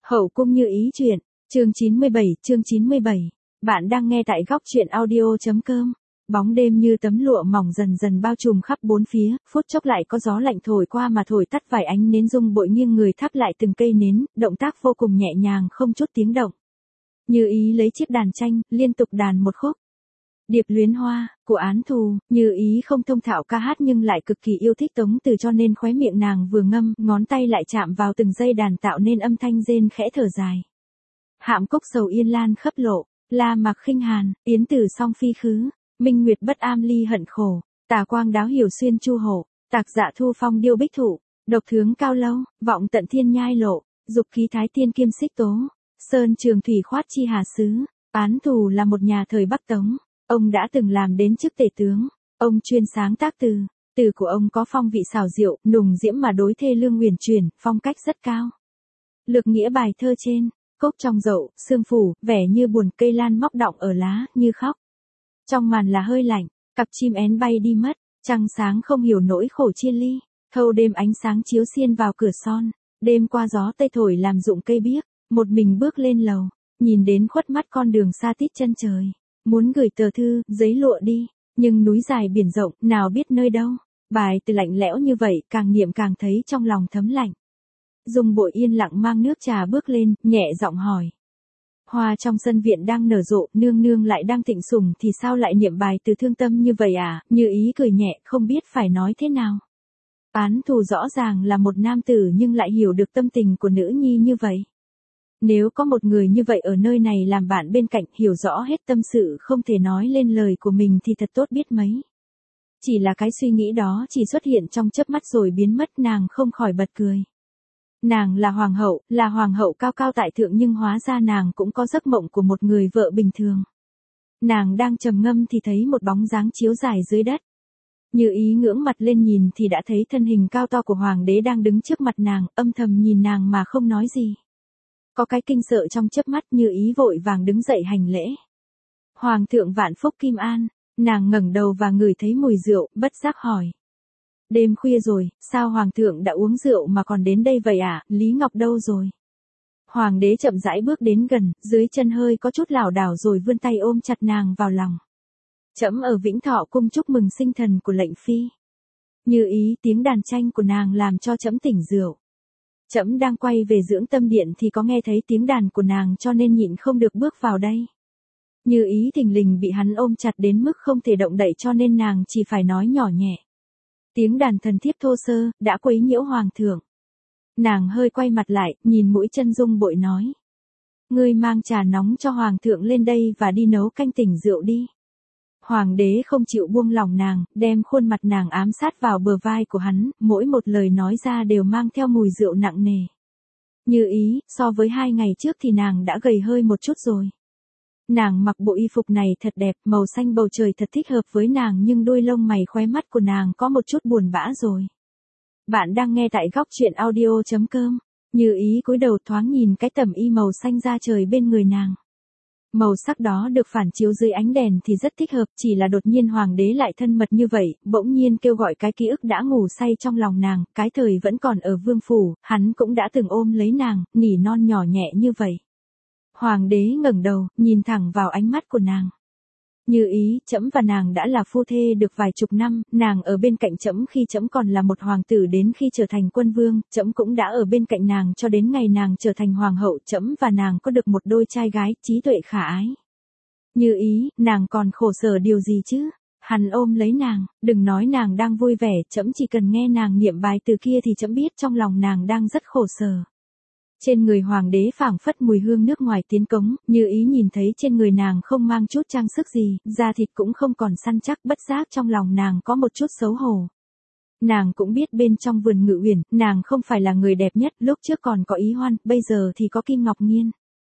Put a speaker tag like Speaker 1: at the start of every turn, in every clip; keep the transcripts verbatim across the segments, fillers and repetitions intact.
Speaker 1: Hậu cung như ý truyện, chương chín mươi bảy, chương chín mươi bảy. Bạn đang nghe tại góc truyện audio.com. Bóng đêm như tấm lụa mỏng dần dần bao trùm khắp bốn phía, phút chốc lại có gió lạnh thổi qua mà thổi tắt vài ánh nến. Dung Bội nghiêng người thắp lại từng cây nến, động tác vô cùng nhẹ nhàng không chút tiếng động. Như ý lấy chiếc đàn tranh, liên tục đàn một khúc. Điệp luyến hoa, của Án Thù. Như ý không thông thạo ca hát nhưng lại cực kỳ yêu thích Tống Từ, cho nên khóe miệng nàng vừa ngâm, ngón tay lại chạm vào từng dây đàn tạo nên âm thanh rên khẽ thở dài. Hạm cốc sầu yên lan khấp lộ, la mạc khinh hàn, yến tử song phi khứ, minh nguyệt bất am ly hận khổ, tà quang đáo hiểu xuyên chu hổ, tạc dạ thu phong điêu bích thụ, độc thướng cao lâu, vọng tận thiên nhai lộ, dục khí thái tiên kiêm xích tố, sơn trường thủy khoát chi hà xứ. Án Thù là một nhà thời Bắc Tống. Ông đã từng làm đến chức tể tướng. Ông chuyên sáng tác từ. Từ của ông có phong vị xảo diệu, nùng diễm mà đối thê lương huyền chuyển, phong cách rất cao. Lược nghĩa bài thơ trên. Cốc trong dậu, sương phủ, vẻ như buồn, cây lan móc đọng ở lá, như khóc. Trong màn là hơi lạnh, cặp chim én bay đi mất, trăng sáng không hiểu nỗi khổ chia ly. Thâu đêm ánh sáng chiếu xiên vào cửa son, đêm qua gió tây thổi làm rụng cây biếc, một mình bước lên lầu, nhìn đến khuất mắt con đường xa tít chân trời. Muốn gửi tờ thư, giấy lụa đi, nhưng núi dài biển rộng, nào biết nơi đâu. Bài từ lạnh lẽo như vậy, càng niệm càng thấy trong lòng thấm lạnh. Dung Bội yên lặng mang nước trà bước lên, nhẹ giọng hỏi. Hoa trong sân viện đang nở rộ, nương nương lại đang thịnh sủng thì sao lại niệm bài từ thương tâm như vậy à? Như ý cười nhẹ, không biết phải nói thế nào. Án Thù rõ ràng là một nam tử nhưng lại hiểu được tâm tình của nữ nhi như vậy. Nếu có một người như vậy ở nơi này làm bạn bên cạnh, hiểu rõ hết tâm sự không thể nói lên lời của mình thì thật tốt biết mấy. Chỉ là cái suy nghĩ đó chỉ xuất hiện trong chớp mắt rồi biến mất, nàng không khỏi bật cười. Nàng là hoàng hậu, là hoàng hậu cao cao tại thượng nhưng hóa ra nàng cũng có giấc mộng của một người vợ bình thường. Nàng đang trầm ngâm thì thấy một bóng dáng chiếu dài dưới đất. Như ý ngưỡng mặt lên nhìn thì đã thấy thân hình cao to của hoàng đế đang đứng trước mặt nàng, âm thầm nhìn nàng mà không nói gì. Có cái kinh sợ trong chớp mắt, Như ý vội vàng đứng dậy hành lễ. Hoàng thượng vạn phúc kim an. Nàng ngẩng đầu và ngửi thấy mùi rượu, bất giác hỏi. Đêm khuya rồi, sao hoàng thượng đã uống rượu mà còn đến đây vậy à? Lý Ngọc đâu rồi? Hoàng đế chậm rãi bước đến gần, dưới chân hơi có chút lảo đảo rồi vươn tay ôm chặt nàng vào lòng. Trẫm ở Vĩnh Thọ cung chúc mừng sinh thần của lệnh phi. Như ý tiếng đàn tranh của nàng làm cho trẫm tỉnh rượu. Trẫm đang quay về dưỡng tâm điện thì có nghe thấy tiếng đàn của nàng cho nên nhịn không được bước vào đây. Như ý thình lình bị hắn ôm chặt đến mức không thể động đậy cho nên nàng chỉ phải nói nhỏ nhẹ. Tiếng đàn thần thiếp thô sơ, đã quấy nhiễu hoàng thượng. Nàng hơi quay mặt lại, nhìn mũi chân Dung Bội nói. Ngươi mang trà nóng cho hoàng thượng lên đây và đi nấu canh tỉnh rượu đi. Hoàng đế không chịu buông lòng nàng, đem khuôn mặt nàng ám sát vào bờ vai của hắn, mỗi một lời nói ra đều mang theo mùi rượu nặng nề. Như ý, so với hai ngày trước thì nàng đã gầy hơi một chút rồi. Nàng mặc bộ y phục này thật đẹp, màu xanh bầu trời thật thích hợp với nàng nhưng đôi lông mày khóe mắt của nàng có một chút buồn bã rồi. Bạn đang nghe tại góc truyện audio.com. Như ý cúi đầu thoáng nhìn cái tẩm y màu xanh da trời bên người nàng. Màu sắc đó được phản chiếu dưới ánh đèn thì rất thích hợp, chỉ là đột nhiên hoàng đế lại thân mật như vậy, bỗng nhiên kêu gọi cái ký ức đã ngủ say trong lòng nàng, cái thời vẫn còn ở vương phủ, hắn cũng đã từng ôm lấy nàng, nỉ non nhỏ nhẹ như vậy. Hoàng đế ngẩng đầu, nhìn thẳng vào ánh mắt của nàng. Như ý, trẫm và nàng đã là phu thê được vài chục năm, nàng ở bên cạnh trẫm khi trẫm còn là một hoàng tử đến khi trở thành quân vương, trẫm cũng đã ở bên cạnh nàng cho đến ngày nàng trở thành hoàng hậu, trẫm và nàng có được một đôi trai gái, trí tuệ khả ái. Như ý, nàng còn khổ sở điều gì chứ? Hắn ôm lấy nàng, đừng nói nàng đang vui vẻ, trẫm chỉ cần nghe nàng niệm bài từ kia thì trẫm biết trong lòng nàng đang rất khổ sở. Trên người hoàng đế phảng phất mùi hương nước ngoài tiến cống, Như ý nhìn thấy trên người nàng không mang chút trang sức gì, da thịt cũng không còn săn chắc, bất giác trong lòng nàng có một chút xấu hổ. Nàng cũng biết bên trong vườn Ngự Uyển, nàng không phải là người đẹp nhất, lúc trước còn có Ý Hoan, bây giờ thì có Kim Ngọc Nghiên.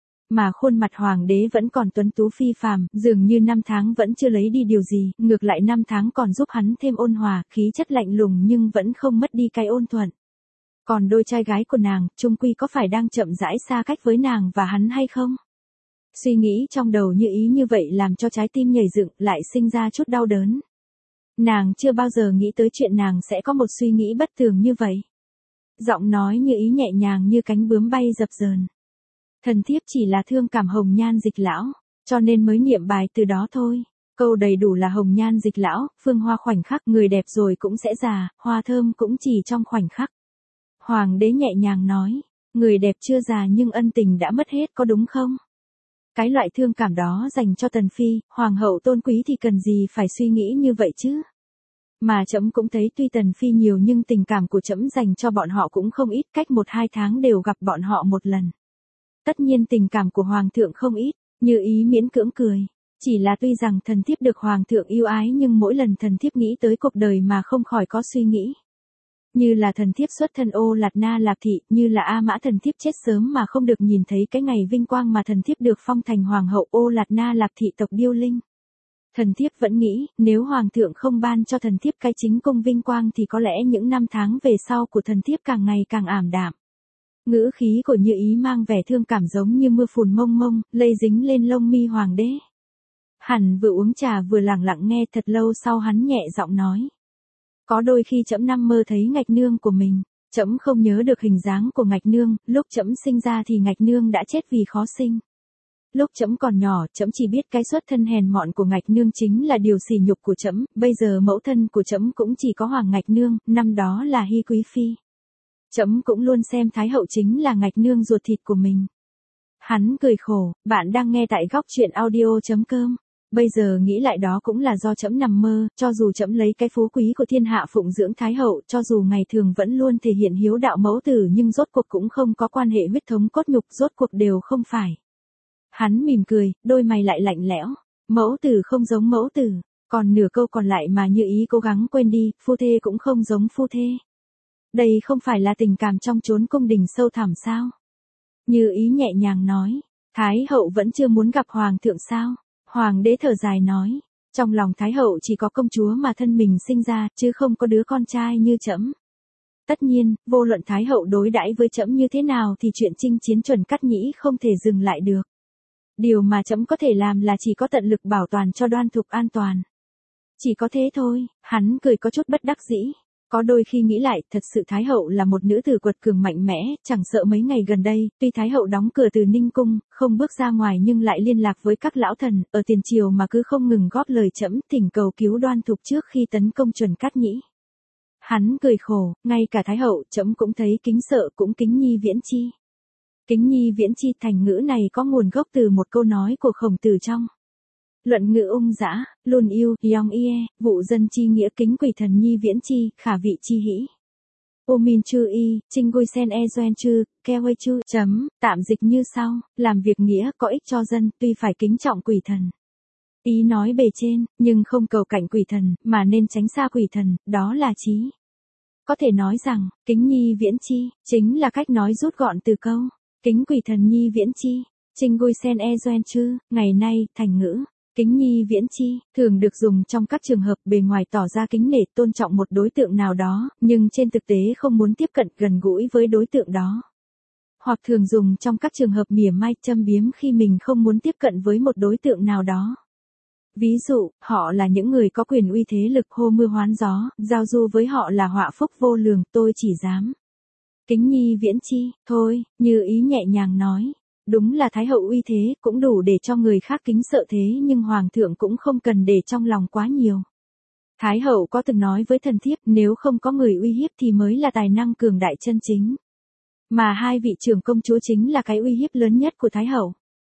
Speaker 1: Mà khuôn mặt hoàng đế vẫn còn tuấn tú phi phàm, dường như năm tháng vẫn chưa lấy đi điều gì, ngược lại năm tháng còn giúp hắn thêm ôn hòa, khí chất lạnh lùng nhưng vẫn không mất đi cái ôn thuận. Còn đôi trai gái của nàng, chung quy có phải đang chậm rãi xa cách với nàng và hắn hay không? Suy nghĩ trong đầu Như ý như vậy làm cho trái tim nhảy dựng, lại sinh ra chút đau đớn. Nàng chưa bao giờ nghĩ tới chuyện nàng sẽ có một suy nghĩ bất thường như vậy. Giọng nói Như ý nhẹ nhàng như cánh bướm bay dập dờn. Thần thiếp chỉ là thương cảm Hồng Nhan Dịch lão, cho nên mới niệm bài từ đó thôi. Câu đầy đủ là Hồng Nhan Dịch lão, phương hoa khoảnh khắc, người đẹp rồi cũng sẽ già, hoa thơm cũng chỉ trong khoảnh khắc. Hoàng đế nhẹ nhàng nói, người đẹp chưa già nhưng ân tình đã mất hết có đúng không? Cái loại thương cảm đó dành cho Tần Phi, Hoàng hậu tôn quý thì cần gì phải suy nghĩ như vậy chứ? Mà trẫm cũng thấy tuy Tần Phi nhiều nhưng tình cảm của trẫm dành cho bọn họ cũng không ít, cách một hai tháng đều gặp bọn họ một lần. Tất nhiên tình cảm của Hoàng thượng không ít, Như Ý miễn cưỡng cười. Chỉ là tuy rằng thần thiếp được Hoàng thượng yêu ái nhưng mỗi lần thần thiếp nghĩ tới cuộc đời mà không khỏi có suy nghĩ. Như là thần thiếp xuất thân Ô Lạt Na Lạp Thị, như là A Mã thần thiếp chết sớm mà không được nhìn thấy cái ngày vinh quang mà thần thiếp được phong thành Hoàng hậu Ô Lạt Na Lạp Thị tộc Điêu Linh. Thần thiếp vẫn nghĩ, nếu Hoàng thượng không ban cho thần thiếp cái chính cung vinh quang thì có lẽ những năm tháng về sau của thần thiếp càng ngày càng ảm đạm. Ngữ khí của Như Ý mang vẻ thương cảm giống như mưa phùn mông mông, lây dính lên lông mi hoàng đế. Hắn vừa uống trà vừa lặng lặng nghe, thật lâu sau hắn nhẹ giọng nói. Có đôi khi trẫm nằm mơ thấy Ngạch nương của mình, trẫm không nhớ được hình dáng của Ngạch nương, lúc trẫm sinh ra thì Ngạch nương đã chết vì khó sinh. Lúc trẫm còn nhỏ, trẫm chỉ biết cái xuất thân hèn mọn của Ngạch nương chính là điều sỉ nhục của trẫm, bây giờ mẫu thân của trẫm cũng chỉ có Hoàng Ngạch nương, năm đó là Hy quý phi. Trẫm cũng luôn xem Thái hậu chính là Ngạch nương ruột thịt của mình. Hắn cười khổ, bạn đang nghe tại góc truyện audio chấm com. Bây giờ nghĩ lại đó cũng là do trẫm nằm mơ, cho dù trẫm lấy cái phú quý của thiên hạ phụng dưỡng Thái hậu, cho dù ngày thường vẫn luôn thể hiện hiếu đạo mẫu tử nhưng rốt cuộc cũng không có quan hệ huyết thống cốt nhục, rốt cuộc đều không phải. Hắn mỉm cười, đôi mày lại lạnh lẽo, mẫu tử không giống mẫu tử, còn nửa câu còn lại mà Như Ý cố gắng quên đi, phu thê cũng không giống phu thê. Đây không phải là tình cảm trong chốn cung đình sâu thẳm sao? Như Ý nhẹ nhàng nói, Thái hậu vẫn chưa muốn gặp Hoàng thượng sao? Hoàng đế thở dài nói, trong lòng Thái hậu chỉ có công chúa mà thân mình sinh ra, chứ không có đứa con trai như trẫm. Tất nhiên, vô luận Thái hậu đối đãi với trẫm như thế nào thì chuyện chinh chiến chuẩn cắt nhĩ không thể dừng lại được. Điều mà trẫm có thể làm là chỉ có tận lực bảo toàn cho Đoan Thục an toàn. Chỉ có thế thôi, hắn cười có chút bất đắc dĩ. Có đôi khi nghĩ lại, thật sự Thái hậu là một nữ tử quật cường mạnh mẽ, chẳng sợ mấy ngày gần đây, tuy Thái hậu đóng cửa từ Ninh Cung, không bước ra ngoài nhưng lại liên lạc với các lão thần, ở tiền triều mà cứ không ngừng góp lời trẫm thỉnh cầu cứu Đoan Thục trước khi tấn công chuẩn cát nhĩ. Hắn cười khổ, ngay cả Thái hậu, trẫm cũng thấy kính sợ cũng kính nhi viễn chi. Kính nhi viễn chi thành ngữ này có nguồn gốc từ một câu nói của Khổng Tử trong Luận ngữ ung dã, luôn yêu, yong ie, vụ dân chi nghĩa kính quỷ thần nhi viễn chi, khả vị chi hĩ. Ô min chư y, trinh gui sen e doen chư, keo hây chư, chấm, tạm dịch như sau, làm việc nghĩa có ích cho dân, tuy phải kính trọng quỷ thần. Ý nói bề trên, nhưng không cầu cạnh quỷ thần, mà nên tránh xa quỷ thần, đó là chí. Có thể nói rằng, kính nhi viễn chi, chính là cách nói rút gọn từ câu, kính quỷ thần nhi viễn chi, trinh gui sen e doen chư, ngày nay, thành ngữ. Kính nhi viễn chi, thường được dùng trong các trường hợp bề ngoài tỏ ra kính nể tôn trọng một đối tượng nào đó, nhưng trên thực tế không muốn tiếp cận gần gũi với đối tượng đó. Hoặc thường dùng trong các trường hợp mỉa mai châm biếm khi mình không muốn tiếp cận với một đối tượng nào đó. Ví dụ, họ là những người có quyền uy thế lực hô mưa hoán gió, giao du với họ là họa phúc vô lường, tôi chỉ dám. Kính nhi viễn chi, thôi, Như Ý nhẹ nhàng nói. Đúng là Thái hậu uy thế, cũng đủ để cho người khác kính sợ thế nhưng Hoàng thượng cũng không cần để trong lòng quá nhiều. Thái hậu có từng nói với thần thiếp nếu không có người uy hiếp thì mới là tài năng cường đại chân chính. Mà hai vị trưởng công chúa chính là cái uy hiếp lớn nhất của Thái hậu.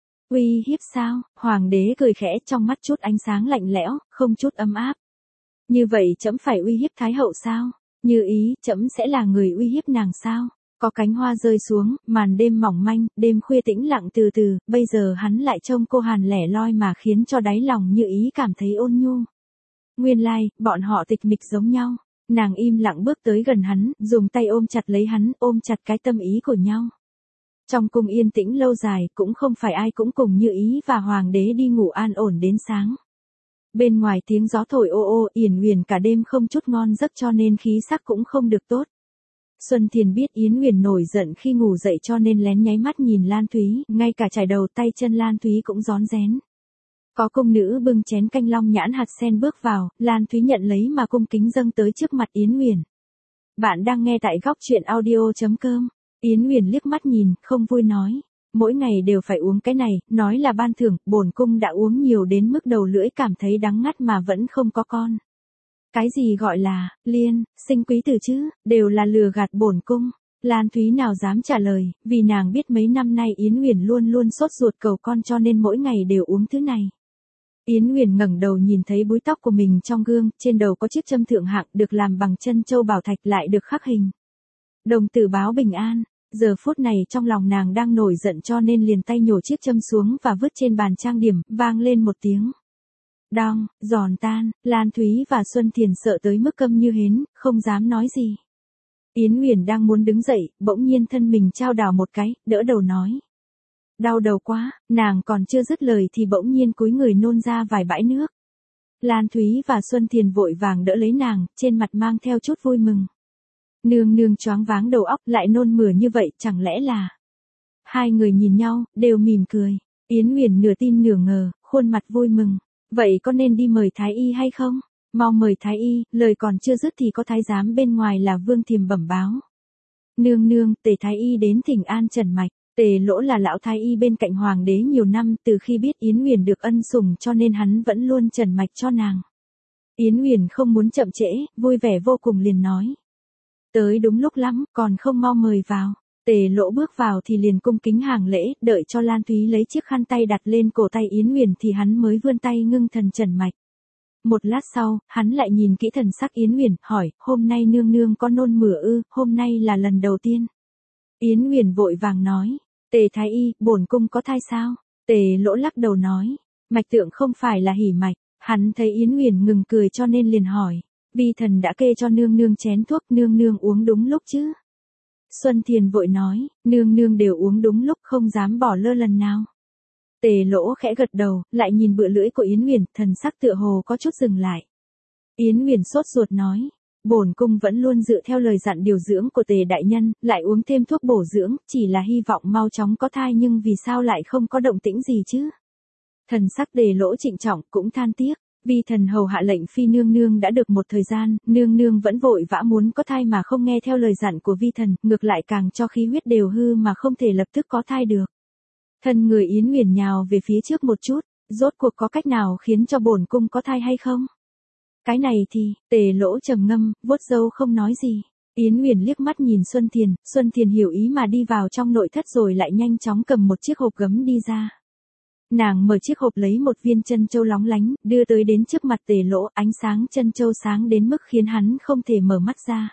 Speaker 1: Uy hiếp sao? Hoàng đế cười khẽ trong mắt chút ánh sáng lạnh lẽo, không chút ấm áp. Như vậy trẫm phải uy hiếp Thái hậu sao? Như Ý, trẫm sẽ là người uy hiếp nàng sao? Có cánh hoa rơi xuống, màn đêm mỏng manh, đêm khuya tĩnh lặng từ từ, bây giờ hắn lại trông cô Hàn lẻ loi mà khiến cho đáy lòng Như Ý cảm thấy ôn nhu. Nguyên lai, like, bọn họ tịch mịch giống nhau. Nàng im lặng bước tới gần hắn, dùng tay ôm chặt lấy hắn, ôm chặt cái tâm ý của nhau. Trong cung yên tĩnh lâu dài, cũng không phải ai cũng cùng Như Ý và Hoàng đế đi ngủ an ổn đến sáng. Bên ngoài tiếng gió thổi ô ô, Yển Uyển cả đêm không chút ngon giấc cho nên khí sắc cũng không được tốt. Xuân Thiền biết Yến Uyển nổi giận khi ngủ dậy cho nên lén nháy mắt nhìn Lan Thúy, ngay cả chải đầu tay chân Lan Thúy cũng rón rén. Có công nữ bưng chén canh long nhãn hạt sen bước vào, Lan Thúy nhận lấy mà cung kính dâng tới trước mặt Yến Uyển. Bạn đang nghe tại góc truyện audio chấm com. Yến Uyển liếc mắt nhìn, không vui nói, Mỗi ngày đều phải uống cái này, nói là ban thưởng, bổn cung đã uống nhiều đến mức đầu lưỡi cảm thấy đắng ngắt mà vẫn không có con. Cái gì gọi là, liên, sinh quý tử chứ, đều là lừa gạt bổn cung. Lan Thúy nào dám trả lời, vì nàng biết mấy năm nay Yến Uyển luôn luôn sốt ruột cầu con cho nên mỗi ngày đều uống thứ này. Yến Uyển ngẩng đầu nhìn thấy búi tóc của mình trong gương, trên đầu có chiếc châm thượng hạng được làm bằng chân châu bảo thạch lại được khắc hình. Đồng tử báo bình an, giờ phút này trong lòng nàng đang nổi giận cho nên liền tay nhổ chiếc châm xuống và vứt trên bàn trang điểm, vang lên một tiếng. Đong, giòn tan, Lan Thúy và Xuân Thiền sợ tới mức câm như hến, không dám nói gì. Yến Uyển đang muốn đứng dậy, bỗng nhiên thân mình chao đảo một cái, đỡ đầu nói. Đau đầu quá, nàng còn chưa dứt lời thì bỗng nhiên cúi người nôn ra vài bãi nước. Lan Thúy và Xuân Thiền vội vàng đỡ lấy nàng, trên mặt mang theo chút vui mừng. Nương nương choáng váng đầu óc lại nôn mửa như vậy, chẳng lẽ là... Hai người nhìn nhau, đều mỉm cười. Yến Uyển nửa tin nửa ngờ, khuôn mặt vui mừng. Vậy có nên đi mời thái y hay không? Mau mời thái y, lời còn chưa dứt thì có thái giám bên ngoài là Vương Thiềm bẩm báo. Nương nương, Tề thái y đến thỉnh an Trần Mạch. Tề Lỗ là lão thái y bên cạnh hoàng đế nhiều năm, từ khi biết Yến Uyển được ân sủng cho nên hắn vẫn luôn trần mạch cho nàng. Yến Uyển không muốn chậm trễ, vui vẻ vô cùng liền nói. Tới đúng lúc lắm, còn không mau mời vào. Tề Lỗ bước vào thì liền cung kính hàng lễ, đợi cho Lan Thúy lấy chiếc khăn tay đặt lên cổ tay Yến Uyển thì hắn mới vươn tay ngưng thần trần mạch. Một lát sau, hắn lại nhìn kỹ thần sắc Yến Uyển, hỏi, hôm nay nương nương có nôn mửa ư, hôm nay là lần đầu tiên. Yến Uyển vội vàng nói, Tề thái y, bổn cung có thai sao? Tề Lỗ lắc đầu nói, mạch tượng không phải là hỉ mạch. Hắn thấy Yến Uyển ngừng cười cho nên liền hỏi, vi thần đã kê cho nương nương chén thuốc, nương nương uống đúng lúc chứ? Xuân Thiền vội nói, nương nương đều uống đúng lúc, không dám bỏ lơ lần nào. Tề Lỗ khẽ gật đầu, lại nhìn bựa lưỡi của Yến Uyển, thần sắc tựa hồ có chút dừng lại. Yến Uyển sốt ruột nói, bổn cung vẫn luôn dựa theo lời dặn điều dưỡng của Tề đại nhân, lại uống thêm thuốc bổ dưỡng, chỉ là hy vọng mau chóng có thai nhưng vì sao lại không có động tĩnh gì chứ? Thần sắc Tề Lỗ trịnh trọng cũng than tiếc, vì thần hầu hạ lệnh phi nương nương đã được một thời gian, nương nương vẫn vội vã muốn có thai mà không nghe theo lời dặn của vi thần, ngược lại càng cho khí huyết đều hư mà không thể lập tức có thai được. Thân người Yến Uyển nhào về phía trước một chút, rốt cuộc có cách nào khiến cho bổn cung có thai hay không? Cái này thì, Tề Lỗ trầm ngâm, vuốt râu không nói gì. Yến Uyển liếc mắt nhìn Xuân Thiền, Xuân Thiền hiểu ý mà đi vào trong nội thất rồi lại nhanh chóng cầm một chiếc hộp gấm đi ra. Nàng mở chiếc hộp lấy một viên chân châu lóng lánh, đưa tới đến trước mặt Tề Lỗ, ánh sáng chân châu sáng đến mức khiến hắn không thể mở mắt ra.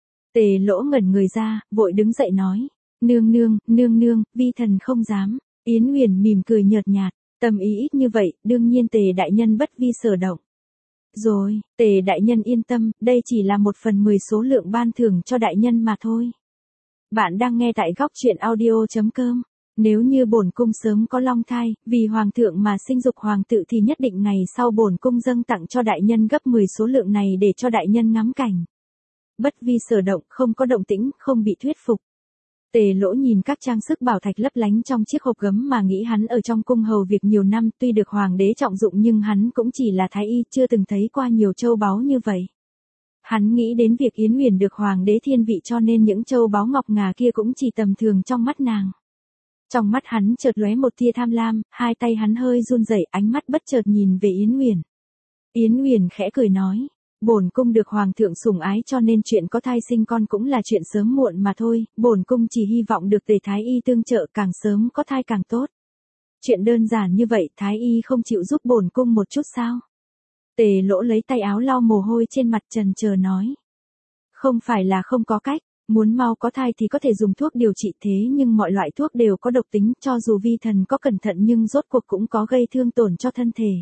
Speaker 1: Tề Lỗ ngẩn người ra, vội đứng dậy nói, nương nương, nương nương, vi thần không dám. Yến Uyển mỉm cười nhợt nhạt, tâm ý ít như vậy, đương nhiên Tề đại nhân bất vi sở động. Rồi, Tề đại nhân yên tâm, đây chỉ là một phần mười số lượng ban thưởng cho đại nhân mà thôi. Bạn đang nghe tại góc truyện audio chấm com. Nếu như bổn cung sớm có long thai, vì hoàng thượng mà sinh dục hoàng tự thì nhất định ngày sau bổn cung dâng tặng cho đại nhân gấp mười số lượng này để cho đại nhân ngắm cảnh. Bất vi sở động, không có động tĩnh, không bị thuyết phục. Tề Lỗ nhìn các trang sức bảo thạch lấp lánh trong chiếc hộp gấm mà nghĩ hắn ở trong cung hầu việc nhiều năm, tuy được hoàng đế trọng dụng nhưng hắn cũng chỉ là thái y, chưa từng thấy qua nhiều châu báu như vậy. Hắn nghĩ đến việc Yến Uyển được hoàng đế thiên vị cho nên những châu báu ngọc ngà kia cũng chỉ tầm thường trong mắt nàng. Trong mắt hắn chợt lóe một tia tham lam, hai tay hắn hơi run rẩy, ánh mắt bất chợt nhìn về Yến Uyển. Yến Uyển khẽ cười nói, bổn cung được hoàng thượng sủng ái cho nên chuyện có thai sinh con cũng là chuyện sớm muộn mà thôi, bổn cung chỉ hy vọng được Tề thái y tương trợ, càng sớm có thai càng tốt. Chuyện đơn giản như vậy, thái y không chịu giúp bổn cung một chút sao? Tề Lỗ lấy tay áo lau mồ hôi trên mặt trần chờ nói, không phải là không có cách. Muốn mau có thai thì có thể dùng thuốc điều trị thế nhưng mọi loại thuốc đều có độc tính, cho dù vi thần có cẩn thận nhưng rốt cuộc cũng có gây thương tổn cho thân thể.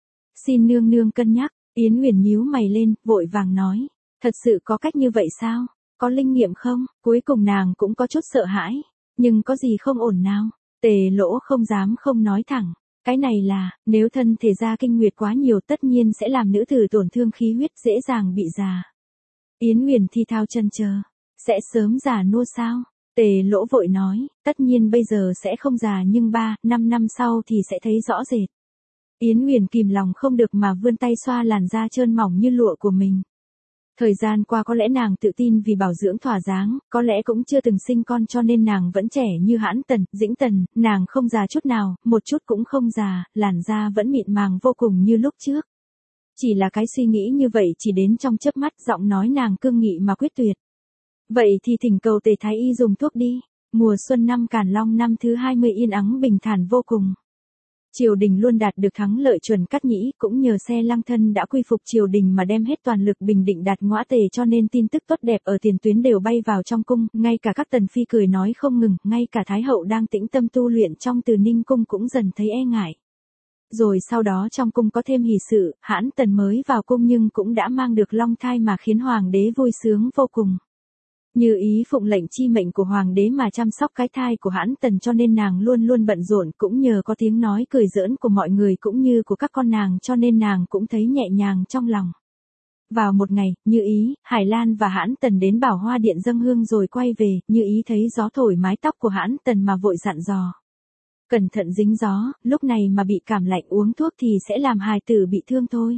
Speaker 1: Xin nương nương cân nhắc. Yến Uyển nhíu mày lên, vội vàng nói, thật sự có cách như vậy sao? Có linh nghiệm không? Cuối cùng nàng cũng có chút sợ hãi, nhưng có gì không ổn nào? Tề Lỗ không dám không nói thẳng, cái này là, nếu thân thể ra kinh nguyệt quá nhiều tất nhiên sẽ làm nữ tử tổn thương khí huyết, dễ dàng bị già. Yến Uyển thi thao chân chờ. Sẽ sớm già nua sao? Tề Lỗ vội nói, tất nhiên bây giờ sẽ không già nhưng ba, năm năm sau thì sẽ thấy rõ rệt. Yến Uyển kìm lòng không được mà vươn tay xoa làn da trơn mỏng như lụa của mình. Thời gian qua có lẽ nàng tự tin vì bảo dưỡng thỏa dáng, có lẽ cũng chưa từng sinh con cho nên nàng vẫn trẻ như Hãn Tần, Dĩnh Tần, nàng không già chút nào, một chút cũng không già, làn da vẫn mịn màng vô cùng như lúc trước. Chỉ là cái suy nghĩ như vậy chỉ đến trong chớp mắt, giọng nói nàng cương nghị mà quyết tuyệt. Vậy thì thỉnh cầu Tề Thái Y dùng thuốc đi. Mùa xuân năm Càn Long năm thứ hai mươi yên ắng bình thản vô cùng. Triều đình luôn đạt được thắng lợi, Chuẩn Cát Nhĩ cũng nhờ xe lăng thân đã quy phục triều đình mà đem hết toàn lực bình định Đạt Ngõa Tề, cho nên tin tức tốt đẹp ở tiền tuyến đều bay vào trong cung, ngay cả các tần phi cười nói không ngừng, ngay cả Thái hậu đang tĩnh tâm tu luyện trong Từ Ninh cung cũng dần thấy e ngại. Rồi sau đó trong cung có thêm hỷ sự, Hãn Tần mới vào cung nhưng cũng đã mang được long thai mà khiến hoàng đế vui sướng vô cùng. Như ý phụng lệnh chi mệnh của hoàng đế mà chăm sóc cái thai của Hãn Tần, cho nên nàng luôn luôn bận rộn, cũng nhờ có tiếng nói cười giỡn của mọi người cũng như của các con nàng cho nên nàng cũng thấy nhẹ nhàng trong lòng. Vào một ngày, Như ý, Hải Lan và Hãn Tần đến Bảo Hoa Điện dâng hương rồi quay về, Như ý thấy gió thổi mái tóc của Hãn Tần mà vội dặn dò. Cẩn thận dính gió, lúc này mà bị cảm lạnh uống thuốc thì sẽ làm hài tử bị thương thôi.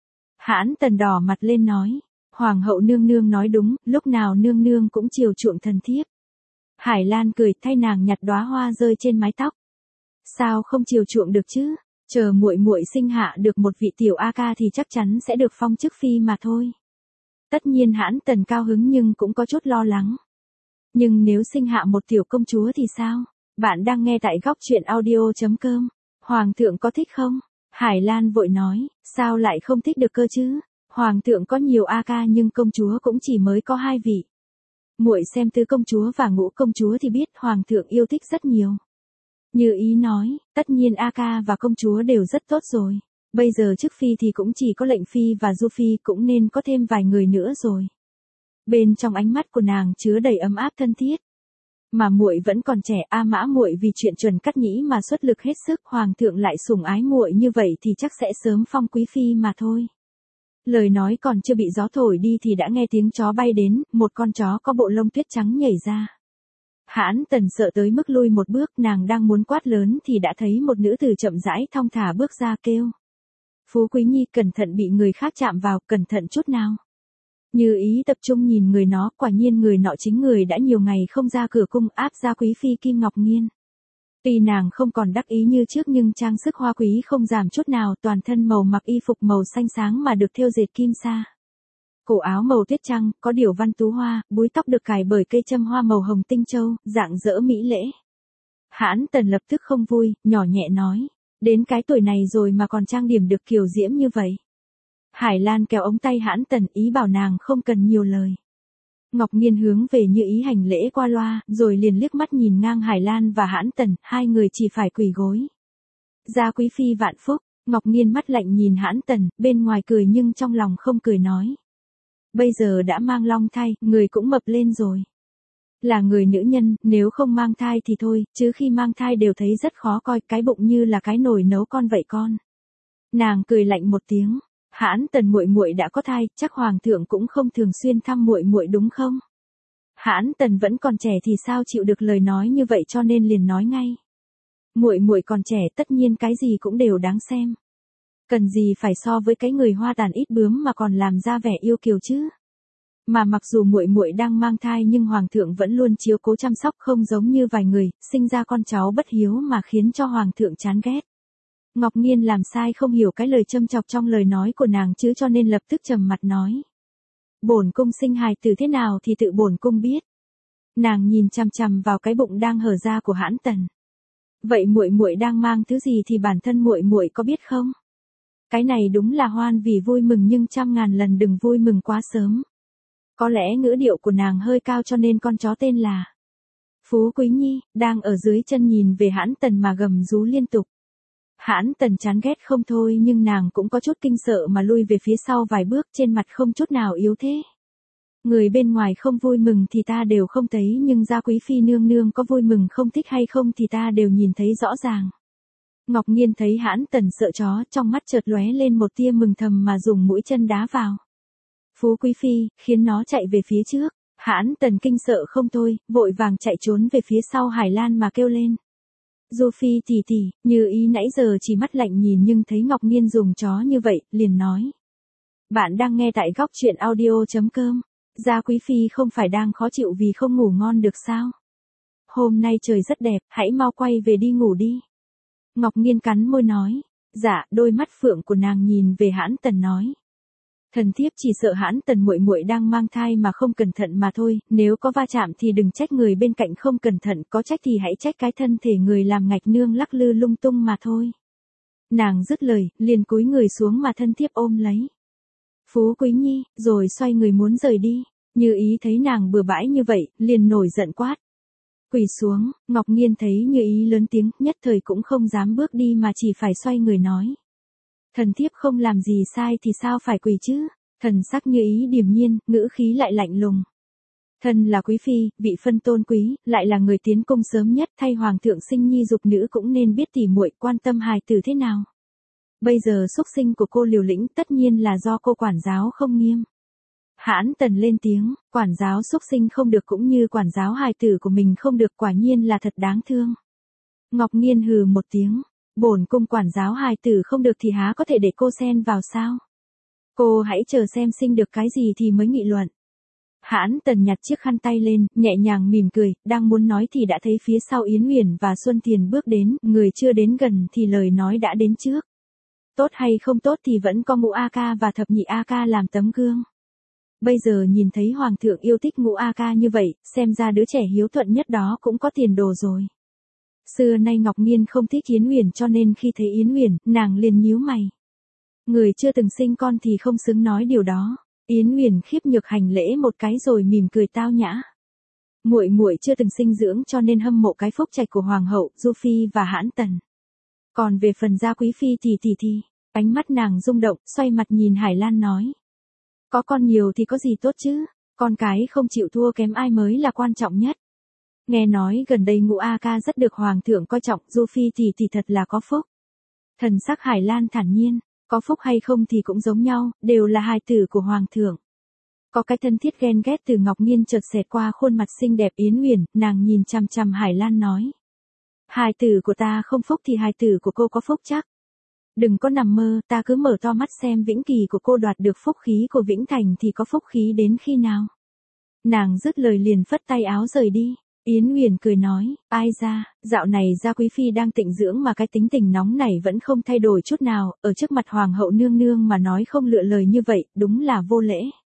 Speaker 1: Hãn Tần đỏ mặt lên nói. Hoàng hậu nương nương nói đúng, lúc nào nương nương cũng chiều chuộng thần thiếp. Hải Lan cười, thay nàng nhặt đóa hoa rơi trên mái tóc. Sao không chiều chuộng được chứ? Chờ muội muội sinh hạ được một vị tiểu A ca thì chắc chắn sẽ được phong chức phi mà thôi. Tất nhiên Hãn Tần cao hứng nhưng cũng có chút lo lắng. Nhưng nếu sinh hạ một tiểu công chúa thì sao? Bạn đang nghe tại góc truyện audio chấm com. Hoàng thượng có thích không? Hải Lan vội nói, sao lại không thích được cơ chứ? Hoàng thượng có nhiều A ca nhưng công chúa cũng chỉ mới có hai vị. Muội xem tứ công chúa và ngũ công chúa thì biết hoàng thượng yêu thích rất nhiều. Như ý nói, tất nhiên A ca và công chúa đều rất tốt rồi. Bây giờ chức phi thì cũng chỉ có lệnh phi và du phi, cũng nên có thêm vài người nữa rồi. Bên trong ánh mắt của nàng chứa đầy ấm áp thân thiết. Mà muội vẫn còn trẻ, A Mã muội vì chuyện Chuẩn Cát Nhĩ mà xuất lực hết sức, hoàng thượng lại sủng ái muội như vậy thì chắc sẽ sớm phong quý phi mà thôi. Lời nói còn chưa bị gió thổi đi thì đã nghe tiếng chó bay đến, một con chó có bộ lông tuyết trắng nhảy ra. Hãn Tần sợ tới mức lui một bước, nàng đang muốn quát lớn thì đã thấy một nữ tử chậm rãi thong thả bước ra kêu. Phú Quý Nhi, cẩn thận bị người khác chạm vào, cẩn thận chút nào. Như ý tập trung nhìn người nó, quả nhiên người nọ chính người đã nhiều ngày không ra cửa cung áp ra quý phi Kim Ngọc Nghiên. Tuy nàng không còn đắc ý như trước nhưng trang sức hoa quý không giảm chút nào, toàn thân màu mặc y phục màu xanh sáng mà được thêu dệt kim sa. Cổ áo màu tuyết trắng, có điểu văn tú hoa, búi tóc được cài bởi cây châm hoa màu hồng tinh châu, dạng dỡ mỹ lễ. Hãn Tần lập tức không vui, nhỏ nhẹ nói, đến cái tuổi này rồi mà còn trang điểm được kiều diễm như vậy. Hải Lan kéo ống tay Hãn Tần, ý bảo nàng không cần nhiều lời. Ngọc Nghiên hướng về Như ý hành lễ qua loa, rồi liền liếc mắt nhìn ngang Hải Lan và Hãn Tần, hai người chỉ phải quỳ gối. Gia quý phi vạn phúc, Ngọc Nghiên mắt lạnh nhìn Hãn Tần, bên ngoài cười nhưng trong lòng không cười nói. Bây giờ đã mang long thai, người cũng mập lên rồi. Là người nữ nhân, nếu không mang thai thì thôi, chứ khi mang thai đều thấy rất khó coi, cái bụng như là cái nồi nấu con vậy con. Nàng cười lạnh một tiếng. Hãn Tần muội muội đã có thai, chắc hoàng thượng cũng không thường xuyên thăm muội muội đúng không? Hãn Tần vẫn còn trẻ thì sao chịu được lời nói như vậy cho nên liền nói ngay. Muội muội còn trẻ, tất nhiên cái gì cũng đều đáng xem. Cần gì phải so với cái người hoa tàn ít bướm mà còn làm ra vẻ yêu kiều chứ? Mà mặc dù muội muội đang mang thai nhưng hoàng thượng vẫn luôn chiếu cố chăm sóc, không giống như vài người, sinh ra con cháu bất hiếu mà khiến cho hoàng thượng chán ghét. Ngọc Nghiên làm sai không hiểu cái lời châm chọc trong lời nói của nàng chứ cho nên lập tức trầm mặt nói. Bổn cung sinh hài tử thế nào thì tự bổn cung biết. Nàng nhìn chằm chằm vào cái bụng đang hở ra của Hãn Tần. Vậy muội muội đang mang thứ gì thì bản thân muội muội có biết không? Cái này đúng là hoan vì vui mừng nhưng trăm ngàn lần đừng vui mừng quá sớm. Có lẽ ngữ điệu của nàng hơi cao cho nên con chó tên là Phú Quý Nhi, đang ở dưới chân nhìn về Hãn Tần mà gầm rú liên tục. Hãn Tần chán ghét không thôi nhưng nàng cũng có chút kinh sợ mà lui về phía sau vài bước, trên mặt không chút nào yếu thế. Người bên ngoài không vui mừng thì ta đều không thấy nhưng gia quý phi nương nương có vui mừng không thích hay không thì ta đều nhìn thấy rõ ràng. Ngọc Nghiên thấy Hãn Tần sợ chó, trong mắt chợt lóe lên một tia mừng thầm mà dùng mũi chân đá vào Phú Quý phi, khiến nó chạy về phía trước. Hãn Tần kinh sợ không thôi, vội vàng chạy trốn về phía sau Hải Lan mà kêu lên. Du phi tỷ tỷ, Như ý nãy giờ chỉ mắt lạnh nhìn nhưng thấy Ngọc Nghiên dùng chó như vậy, liền nói. Bạn đang nghe tại góc chuyện audio.com. Gia Quý Phi không phải đang khó chịu vì không ngủ ngon được sao? Hôm nay trời rất đẹp, hãy mau quay về đi ngủ đi. Ngọc Nghiên cắn môi nói. Dạ, đôi mắt phượng của nàng nhìn về Hãn Tần nói. Thần thiếp chỉ sợ Hãn Tần muội muội đang mang thai mà không cẩn thận mà thôi, nếu có va chạm thì đừng trách người bên cạnh không cẩn thận, có trách thì hãy trách cái thân thể người làm ngạch nương lắc lư lung tung mà thôi. Nàng dứt lời, liền cúi người xuống mà thân thiếp ôm lấy. Phú Quý Nhi, rồi xoay người muốn rời đi. Như Ý thấy nàng bừa bãi như vậy, liền nổi giận quát. Quỳ xuống, Ngọc Nghiên thấy Như Ý lớn tiếng, nhất thời cũng không dám bước đi mà chỉ phải xoay người nói. Thần thiếp không làm gì sai thì sao phải quỳ chứ? Thần sắc Như Ý điềm nhiên, ngữ khí lại lạnh lùng. Thần là quý phi, vị phân tôn quý, lại là người tiến cung sớm nhất, thay hoàng thượng sinh nhi dục nữ cũng nên biết tỉ muội quan tâm hài tử thế nào. Bây giờ xúc sinh của cô liều lĩnh tất nhiên là do cô quản giáo không nghiêm. Hãn Tần lên tiếng, quản giáo xúc sinh không được cũng như quản giáo hài tử của mình không được, quả nhiên là thật đáng thương. Ngọc Nghiên hừ một tiếng, bổn cung quản giáo hài tử không được thì há có thể để cô xen vào sao? Cô hãy chờ xem sinh được cái gì thì mới nghị luận. Hãn Tần nhặt chiếc khăn tay lên, nhẹ nhàng mỉm cười, đang muốn nói thì đã thấy phía sau Yến Uyển và Xuân Thiền bước đến, người chưa đến gần thì lời nói đã đến trước. Tốt hay không tốt thì vẫn có Ngũ A Ca và Thập Nhị A Ca làm tấm gương. Bây giờ nhìn thấy Hoàng thượng yêu thích Ngũ A Ca như vậy, xem ra đứa trẻ hiếu thuận nhất đó cũng có tiền đồ rồi. Xưa nay Ngọc Nghiên không thích Yến Uyển cho nên khi thấy Yến Uyển, nàng liền nhíu mày. Người chưa từng sinh con thì không xứng nói điều đó. Yến Uyển khiếp nhược hành lễ một cái rồi mỉm cười tao nhã. Muội muội chưa từng sinh dưỡng cho nên hâm mộ cái phúc trạch của hoàng hậu, Du Phi và Hãn Tần. Còn về phần Gia Quý Phi thì thì thì, ánh mắt nàng rung động, xoay mặt nhìn Hải Lan nói. Có con nhiều thì có gì tốt chứ, con cái không chịu thua kém ai mới là quan trọng nhất. Nghe nói gần đây Ngũ A Ca rất được hoàng thượng coi trọng, Du Phi thì thì thật là có phúc. Thần sắc Hải Lan thản nhiên, có phúc hay không thì cũng giống nhau, đều là hài tử của hoàng thượng. Có cái thân thiết ghen ghét từ Ngọc Nghiên chợt xẹt qua khuôn mặt xinh đẹp Yến Uyển, nàng nhìn chằm chằm Hải Lan nói. Hài tử của ta không phúc thì hài tử của cô có phúc chắc. Đừng có nằm mơ, ta cứ mở to mắt xem Vĩnh Kỳ của cô đoạt được phúc khí của Vĩnh Thành thì có phúc khí đến khi nào. Nàng dứt lời liền phất tay áo rời đi. Yến Uyển cười nói, ai ra, dạo này Gia Quý Phi đang tịnh dưỡng mà cái tính tình nóng này vẫn không thay đổi chút nào, ở trước mặt hoàng hậu nương nương mà nói không lựa lời như vậy, đúng là vô lễ.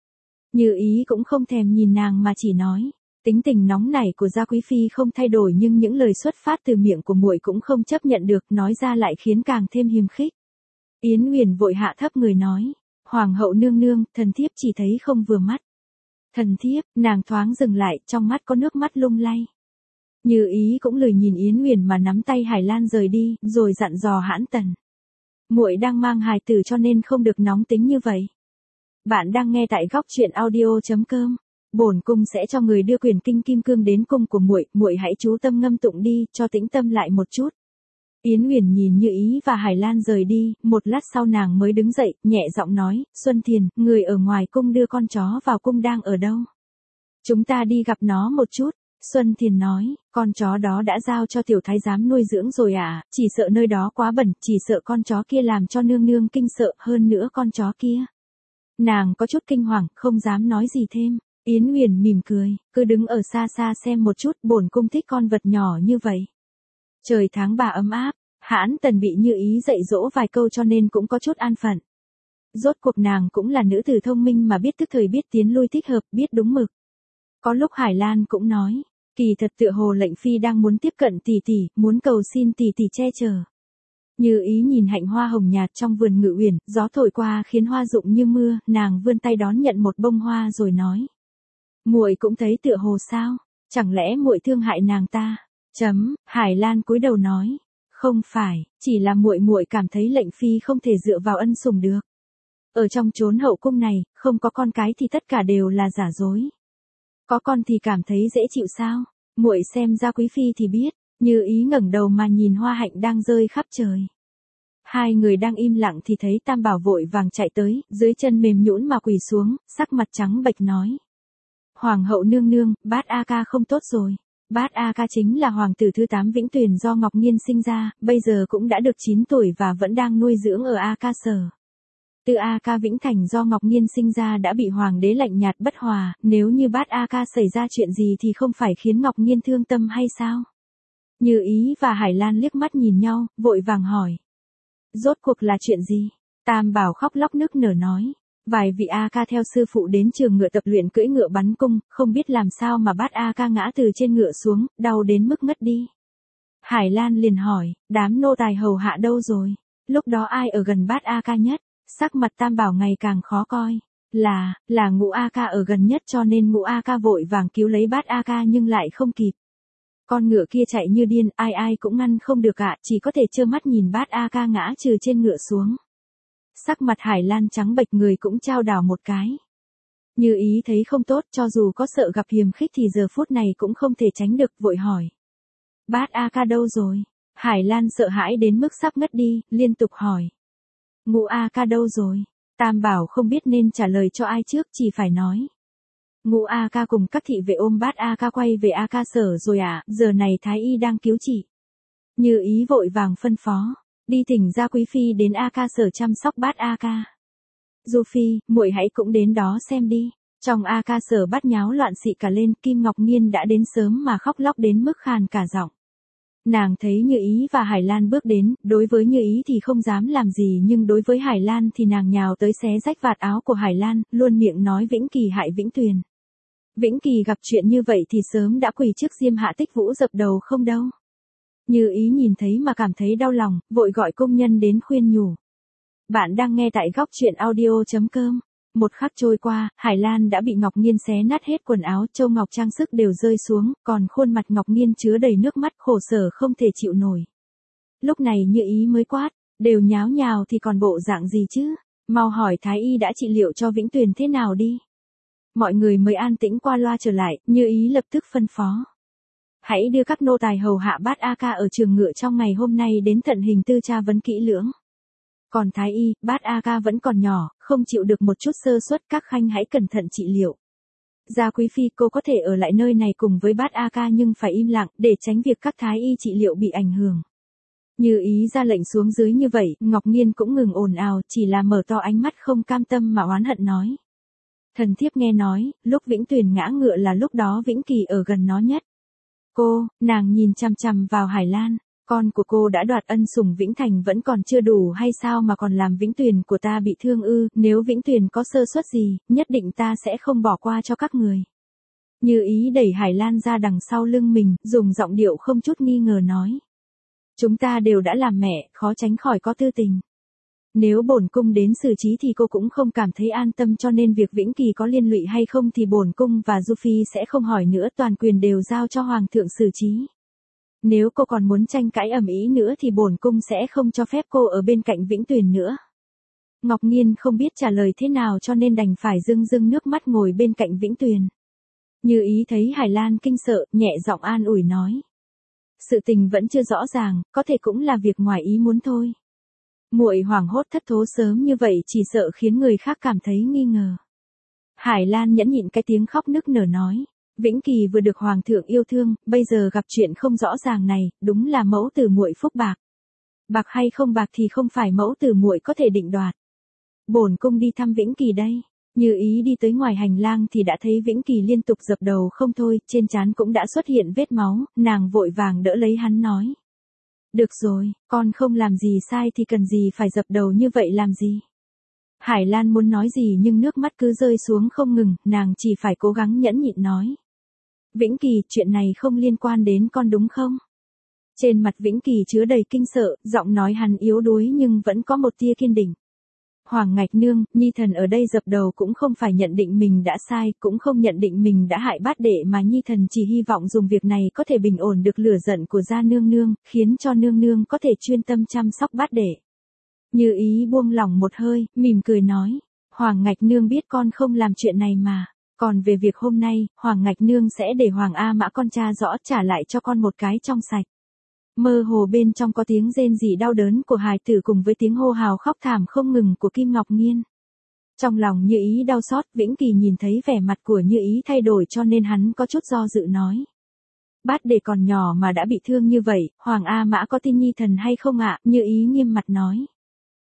Speaker 1: Như Ý cũng không thèm nhìn nàng mà chỉ nói, tính tình nóng nảy của Gia Quý Phi không thay đổi nhưng những lời xuất phát từ miệng của muội cũng không chấp nhận được, nói ra lại khiến càng thêm hiềm khích. Yến Uyển vội hạ thấp người nói, hoàng hậu nương nương, thần thiếp chỉ thấy không vừa mắt. Thần thiếp, nàng thoáng dừng lại, trong mắt có nước mắt lung lay. Như Ý cũng lười nhìn Yến Uyển mà nắm tay Hải Lan rời đi, rồi dặn dò Hãn Tần. Muội đang mang hài tử cho nên không được nóng tính như vậy. Bạn đang nghe tại góc chuyện audio.com. Bổn cung sẽ cho người đưa quyền kinh kim cương đến cung của muội, muội hãy chú tâm ngâm tụng đi, cho tĩnh tâm lại một chút. Yến Uyển nhìn Như Ý và Hải Lan rời đi, một lát sau nàng mới đứng dậy, nhẹ giọng nói, Xuân Thiền, người ở ngoài cung đưa con chó vào cung đang ở đâu? Chúng ta đi gặp nó một chút. Xuân Thiền nói, con chó đó đã giao cho tiểu thái giám nuôi dưỡng rồi à, chỉ sợ nơi đó quá bẩn, chỉ sợ con chó kia làm cho nương nương kinh sợ, hơn nữa con chó kia. Nàng có chút kinh hoàng, không dám nói gì thêm. Yến Uyển mỉm cười, cứ đứng ở xa xa xem một chút, bổn cung thích con vật nhỏ như vậy. Trời tháng ba ấm áp, Hãn Tần bị Như Ý dạy dỗ vài câu cho nên cũng có chút an phận. Rốt cuộc nàng cũng là nữ tử thông minh mà biết tức thời biết tiến lui thích hợp, biết đúng mực. Có lúc Hải Lan cũng nói, kỳ thật tựa hồ lệnh phi đang muốn tiếp cận tỷ tỷ, muốn cầu xin tỷ tỷ che chở. Như Ý nhìn hạnh hoa hồng nhạt trong vườn Ngự Uyển, gió thổi qua khiến hoa rụng như mưa, nàng vươn tay đón nhận một bông hoa rồi nói. Muội cũng thấy tựa hồ sao, chẳng lẽ muội thương hại nàng ta? Chấm, Hải Lan cúi đầu nói, không phải, chỉ là muội muội cảm thấy lệnh phi không thể dựa vào ân sủng được. Ở trong chốn hậu cung này, không có con cái thì tất cả đều là giả dối. Có con thì cảm thấy dễ chịu sao? Muội xem Gia Quý Phi thì biết. Như Ý ngẩng đầu mà nhìn hoa hạnh đang rơi khắp trời. Hai người đang im lặng thì thấy Tam Bảo vội vàng chạy tới, dưới chân mềm nhũn mà quỳ xuống, sắc mặt trắng bệch nói. Hoàng hậu nương nương, Bát A Ca không tốt rồi. Bát A Ca chính là hoàng tử thứ tám Vĩnh Tuyền do Ngọc Nghiên sinh ra, bây giờ cũng đã được chín tuổi và vẫn đang nuôi dưỡng ở A Ca sở. Từ A Ca Vĩnh Thành do Ngọc Nghiên sinh ra đã bị hoàng đế lạnh nhạt bất hòa, nếu như Bát A Ca xảy ra chuyện gì thì không phải khiến Ngọc Nghiên thương tâm hay sao? Như Ý và Hải Lan liếc mắt nhìn nhau, vội vàng hỏi. Rốt cuộc là chuyện gì? Tam Bảo khóc lóc nức nở nói. Vài vị A Ca theo sư phụ đến trường ngựa tập luyện cưỡi ngựa bắn cung, không biết làm sao mà Bát A Ca ngã từ trên ngựa xuống, đau đến mức ngất đi. Hải Lan liền hỏi, đám nô tài hầu hạ đâu rồi? Lúc đó ai ở gần Bát A Ca nhất? Sắc mặt Tam Bảo ngày càng khó coi. Là, là Ngũ A Ca ở gần nhất cho nên Ngũ A Ca vội vàng cứu lấy Bát A Ca nhưng lại không kịp. Con ngựa kia chạy như điên, ai ai cũng ngăn không được ạ, chỉ có thể trơ mắt nhìn Bát A Ca ngã trừ trên ngựa xuống. Sắc mặt Hải Lan trắng bệch, người cũng chao đảo một cái. Như Ý thấy không tốt, cho dù có sợ gặp hiềm khích thì giờ phút này cũng không thể tránh được, vội hỏi. Bát A Ca đâu rồi? Hải Lan sợ hãi đến mức sắp ngất đi, liên tục hỏi. Ngũ A Ca đâu rồi? Tam Bảo không biết nên trả lời cho ai trước, chỉ phải nói. Ngũ A Ca cùng các thị vệ ôm Bát A Ca quay về A Ca sở rồi ạ, à, giờ này Thái Y đang cứu trị. Như Ý vội vàng phân phó. Đi thỉnh gia quý phi đến A Ca sở chăm sóc Bát A Ca. Du phi, muội hãy cũng đến đó xem đi. Trong A Ca sở bát nháo loạn xị cả lên, Kim Ngọc Nghiên đã đến sớm mà khóc lóc đến mức khàn cả giọng. Nàng thấy Như Ý và Hải Lan bước đến, đối với Như Ý thì không dám làm gì nhưng đối với Hải Lan thì nàng nhào tới xé rách vạt áo của Hải Lan, luôn miệng nói Vĩnh Kỳ hại Vĩnh Tuyền. Vĩnh Kỳ gặp chuyện như vậy thì sớm đã quỳ trước Diêm Hạ Tích Vũ dập đầu không đâu. Như Ý nhìn thấy mà cảm thấy đau lòng, vội gọi công nhân đến khuyên nhủ. Bạn đang nghe tại góc truyện audio.com. Một khắc trôi qua, Hải Lan đã bị Ngọc Nghiên xé nát hết quần áo, châu ngọc trang sức đều rơi xuống, còn khuôn mặt Ngọc Nghiên chứa đầy nước mắt, khổ sở không thể chịu nổi. Lúc này Như Ý mới quát, đều nháo nhào thì còn bộ dạng gì chứ? Mau hỏi Thái Y đã trị liệu cho Vĩnh Tuyền thế nào đi. Mọi người mới an tĩnh qua loa trở lại, Như Ý lập tức phân phó. Hãy đưa các nô tài hầu hạ Bát A Ca ở trường ngựa trong ngày hôm nay đến tận hình tư tra vấn kỹ lưỡng. Còn Thái Y, Bát A Ca vẫn còn nhỏ, không chịu được một chút sơ suất, các khanh hãy cẩn thận trị liệu. Gia quý phi, cô có thể ở lại nơi này cùng với Bát A Ca nhưng phải im lặng, để tránh việc các Thái Y trị liệu bị ảnh hưởng. Như Ý ra lệnh xuống dưới như vậy, Ngọc Nghiên cũng ngừng ồn ào, chỉ là mở to ánh mắt không cam tâm mà oán hận nói. Thần thiếp nghe nói, lúc Vĩnh Tuyền ngã ngựa là lúc đó Vĩnh Kỳ ở gần nó nhất. Cô, nàng nhìn chằm chằm vào Hải Lan, con của cô đã đoạt ân sủng Vĩnh Thành vẫn còn chưa đủ hay sao mà còn làm Vĩnh Tuyền của ta bị thương ư, nếu Vĩnh Tuyền có sơ suất gì, nhất định ta sẽ không bỏ qua cho các người. Như Ý đẩy Hải Lan ra đằng sau lưng mình, dùng giọng điệu không chút nghi ngờ nói. Chúng ta đều đã làm mẹ, khó tránh khỏi có tư tình. Nếu bổn cung đến xử trí thì cô cũng không cảm thấy an tâm cho nên việc Vĩnh Kỳ có liên lụy hay không thì bổn cung và Du Phi sẽ không hỏi nữa, toàn quyền đều giao cho Hoàng thượng xử trí. Nếu cô còn muốn tranh cãi ầm ĩ nữa thì bổn cung sẽ không cho phép cô ở bên cạnh Vĩnh Tuyền nữa. Ngọc Nghiên không biết trả lời thế nào cho nên đành phải rưng rưng nước mắt ngồi bên cạnh Vĩnh Tuyền. Như Ý thấy Hải Lan kinh sợ, nhẹ giọng an ủi nói. Sự tình vẫn chưa rõ ràng, có thể cũng là việc ngoài ý muốn thôi. Muội hoảng hốt thất thố sớm như vậy chỉ sợ khiến người khác cảm thấy nghi ngờ. Hải Lan nhẫn nhịn cái tiếng khóc nức nở nói. Vĩnh Kỳ vừa được Hoàng thượng yêu thương, bây giờ gặp chuyện không rõ ràng này, đúng là mẫu tử muội phúc bạc. Bạc hay không bạc thì không phải mẫu tử muội có thể định đoạt. Bổn cung đi thăm Vĩnh Kỳ đây. Như Ý đi tới ngoài hành lang thì đã thấy Vĩnh Kỳ liên tục dập đầu không thôi, trên trán cũng đã xuất hiện vết máu, nàng vội vàng đỡ lấy hắn nói. Được rồi, con không làm gì sai thì cần gì phải dập đầu như vậy làm gì. Hải Lan muốn nói gì nhưng nước mắt cứ rơi xuống không ngừng, nàng chỉ phải cố gắng nhẫn nhịn nói. Vĩnh Kỳ, chuyện này không liên quan đến con đúng không? Trên mặt Vĩnh Kỳ chứa đầy kinh sợ, giọng nói hắn yếu đuối nhưng vẫn có một tia kiên định. Hoàng Ngạch Nương, Nhi Thần ở đây dập đầu cũng không phải nhận định mình đã sai, cũng không nhận định mình đã hại Bát Đệ mà Nhi Thần chỉ hy vọng dùng việc này có thể bình ổn được lửa giận của gia nương nương, khiến cho nương nương có thể chuyên tâm chăm sóc Bát Đệ. Như Ý buông lỏng một hơi, mỉm cười nói, Hoàng Ngạch Nương biết con không làm chuyện này mà, còn về việc hôm nay, Hoàng Ngạch Nương sẽ để Hoàng A Mã con tra rõ trả lại cho con một cái trong sạch. Mơ hồ bên trong có tiếng rên rỉ đau đớn của hài tử cùng với tiếng hô hào khóc thảm không ngừng của Kim Ngọc Nghiên. Trong lòng Như Ý đau xót, Vĩnh Kỳ nhìn thấy vẻ mặt của Như Ý thay đổi cho nên hắn có chút do dự nói. Bát Đệ còn nhỏ mà đã bị thương như vậy, Hoàng A Mã có tin Nhi Thần hay không ạ? Như Ý nghiêm mặt nói.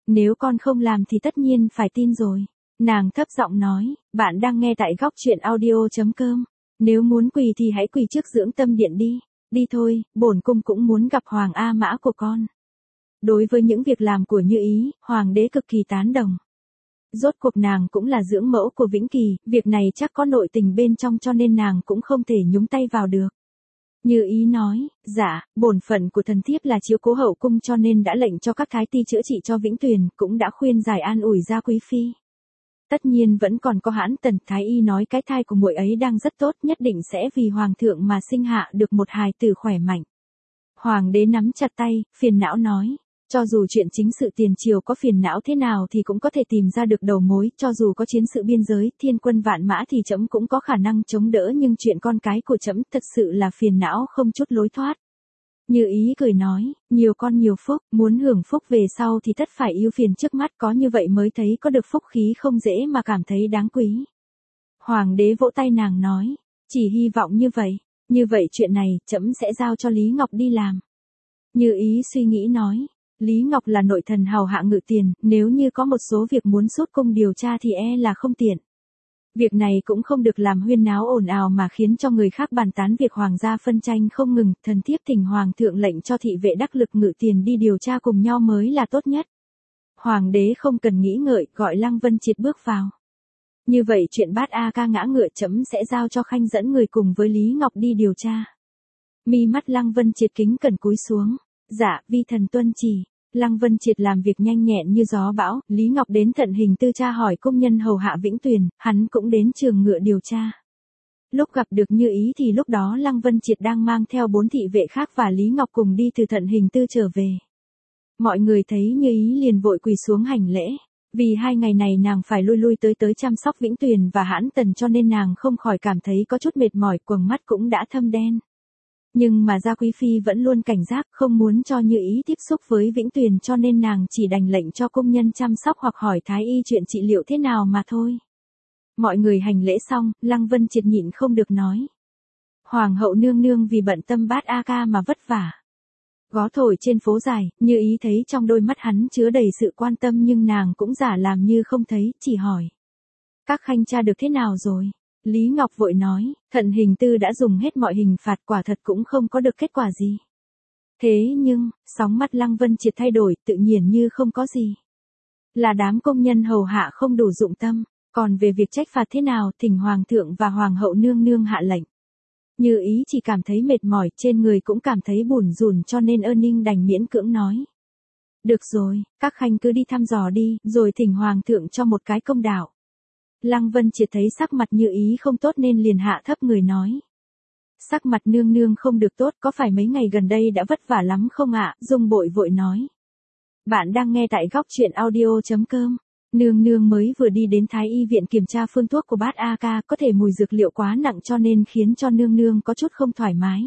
Speaker 1: Nếu con không làm thì tất nhiên phải tin rồi. Nàng thấp giọng nói, bạn đang nghe tại góc chuyện audio.com. Nếu muốn quỳ thì hãy quỳ trước dưỡng tâm điện đi. Đi thôi, bổn cung cũng muốn gặp Hoàng A Mã của con. Đối với những việc làm của Như Ý, Hoàng đế cực kỳ tán đồng. Rốt cuộc nàng cũng là dưỡng mẫu của Vĩnh Kỳ, việc này chắc có nội tình bên trong cho nên nàng cũng không thể nhúng tay vào được. Như Ý nói, dạ, bổn phận của thần thiếp là chiếu cố hậu cung cho nên đã lệnh cho các thái ty chữa trị cho Vĩnh Tuyền, cũng đã khuyên giải an ủi Gia Quý Phi. Tất nhiên vẫn còn có Hãn Tần, thái y nói cái thai của muội ấy đang rất tốt, nhất định sẽ vì hoàng thượng mà sinh hạ được một hài tử khỏe mạnh. Hoàng đế nắm chặt tay, phiền não nói, cho dù chuyện chính sự tiền triều có phiền não thế nào thì cũng có thể tìm ra được đầu mối, cho dù có chiến sự biên giới, thiên quân vạn mã thì trẫm cũng có khả năng chống đỡ, nhưng chuyện con cái của trẫm thật sự là phiền não không chút lối thoát. Như Ý cười nói, nhiều con nhiều phúc, muốn hưởng phúc về sau thì tất phải ưu phiền trước mắt, có như vậy mới thấy có được phúc khí không dễ mà cảm thấy đáng quý. Hoàng đế vỗ tay nàng nói, chỉ hy vọng như vậy, như vậy chuyện này trẫm sẽ giao cho Lý Ngọc đi làm. Như Ý suy nghĩ nói, Lý Ngọc là nội thần hầu hạ Ngự Tiền, nếu như có một số việc muốn xuất cung điều tra thì e là không tiện. Việc này cũng không được làm huyên náo ồn ào mà khiến cho người khác bàn tán việc hoàng gia phân tranh không ngừng, thần thiếp thỉnh hoàng thượng lệnh cho thị vệ đắc lực Ngự Tiền đi điều tra cùng nhau mới là tốt nhất. Hoàng đế không cần nghĩ ngợi, gọi Lăng Vân Triệt bước vào. Như vậy chuyện Bát A Ca ngã ngựa trẫm sẽ giao cho Khanh dẫn người cùng với Lý Ngọc đi điều tra. Mi mắt Lăng Vân Triệt kính cẩn cúi xuống. Dạ, vi thần tuân chỉ. Lăng Vân Triệt làm việc nhanh nhẹn như gió bão, Lý Ngọc đến Thận Hình Tư tra hỏi công nhân hầu hạ Vĩnh Tuyền, hắn cũng đến trường ngựa điều tra. Lúc gặp được Như Ý thì lúc đó Lăng Vân Triệt đang mang theo bốn thị vệ khác và Lý Ngọc cùng đi từ Thận Hình Tư trở về. Mọi người thấy Như Ý liền vội quỳ xuống hành lễ. Vì hai ngày này nàng phải lui lui tới tới chăm sóc Vĩnh Tuyền và Hãn Tần cho nên nàng không khỏi cảm thấy có chút mệt mỏi, quầng mắt cũng đã thâm đen. Nhưng mà Gia Quý Phi vẫn luôn cảnh giác, không muốn cho Như Ý tiếp xúc với Vĩnh Tuyền cho nên nàng chỉ đành lệnh cho công nhân chăm sóc hoặc hỏi thái y chuyện trị liệu thế nào mà thôi. Mọi người hành lễ xong, Lăng Vân Triệt nhịn không được nói. Hoàng hậu nương nương vì bận tâm Bát A Ca mà vất vả. Gó thổi trên phố dài, Như Ý thấy trong đôi mắt hắn chứa đầy sự quan tâm nhưng nàng cũng giả làm như không thấy, chỉ hỏi. Các khanh tra được thế nào rồi? Lý Ngọc vội nói, Thận Hình Tư đã dùng hết mọi hình phạt, quả thật cũng không có được kết quả gì. Thế nhưng, sóng mắt Lăng Vân Triệt thay đổi, tự nhiên như không có gì. Là đám công nhân hầu hạ không đủ dụng tâm, còn về việc trách phạt thế nào, thỉnh hoàng thượng và hoàng hậu nương nương hạ lệnh. Như Ý chỉ cảm thấy mệt mỏi, trên người cũng cảm thấy bủn rủn cho nên Ân Ninh đành miễn cưỡng nói. Được rồi, các khanh cứ đi thăm dò đi, rồi thỉnh hoàng thượng cho một cái công đạo. Lăng Vân Triệt thấy sắc mặt Như Ý không tốt nên liền hạ thấp người nói. Sắc mặt nương nương không được tốt, có phải mấy ngày gần đây đã vất vả lắm không ạ? Dung Bội vội nói. Bạn đang nghe tại góc chuyện audio.com. Nương nương mới vừa đi đến Thái y viện kiểm tra phương thuốc của Bát A Ca, có thể mùi dược liệu quá nặng cho nên khiến cho nương nương có chút không thoải mái.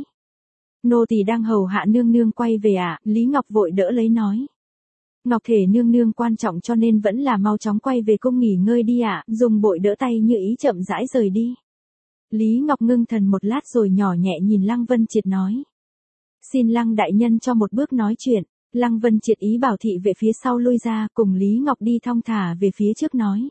Speaker 1: Nô tỳ đang hầu hạ nương nương quay về ạ, à? Lý Ngọc vội đỡ lấy nói. Ngọc thể nương nương quan trọng cho nên vẫn là mau chóng quay về cung nghỉ ngơi đi ạ, à? Dùng Bội đỡ tay Như Ý chậm rãi rời đi. Lý Ngọc ngưng thần một lát rồi nhỏ nhẹ nhìn Lăng Vân Triệt nói. Xin Lăng đại nhân cho một bước nói chuyện. Lăng Vân Triệt ý bảo thị về phía sau lui ra, cùng Lý Ngọc đi thong thả về phía trước nói.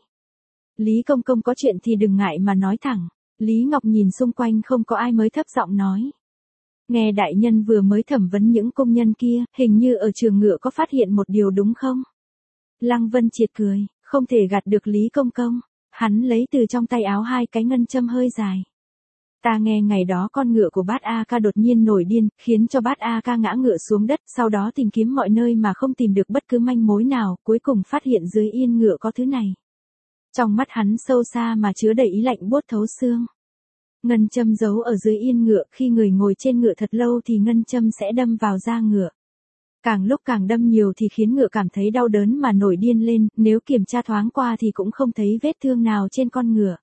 Speaker 1: Lý công công có chuyện thì đừng ngại mà nói thẳng. Lý Ngọc nhìn xung quanh không có ai mới thấp giọng nói. Nghe đại nhân vừa mới thẩm vấn những công nhân kia, hình như ở trường ngựa có phát hiện một điều đúng không? Lăng Vân Triệt cười, không thể gạt được Lý công công. Hắn lấy từ trong tay áo hai cái ngân châm hơi dài. Ta nghe ngày đó con ngựa của Bát A Ca đột nhiên nổi điên, khiến cho Bát A Ca ngã ngựa xuống đất, sau đó tìm kiếm mọi nơi mà không tìm được bất cứ manh mối nào, cuối cùng phát hiện dưới yên ngựa có thứ này. Trong mắt hắn sâu xa mà chứa đầy ý lạnh buốt thấu xương. Ngân châm giấu ở dưới yên ngựa, khi người ngồi trên ngựa thật lâu thì ngân châm sẽ đâm vào da ngựa. Càng lúc càng đâm nhiều thì khiến ngựa cảm thấy đau đớn mà nổi điên lên, nếu kiểm tra thoáng qua thì cũng không thấy vết thương nào trên con ngựa.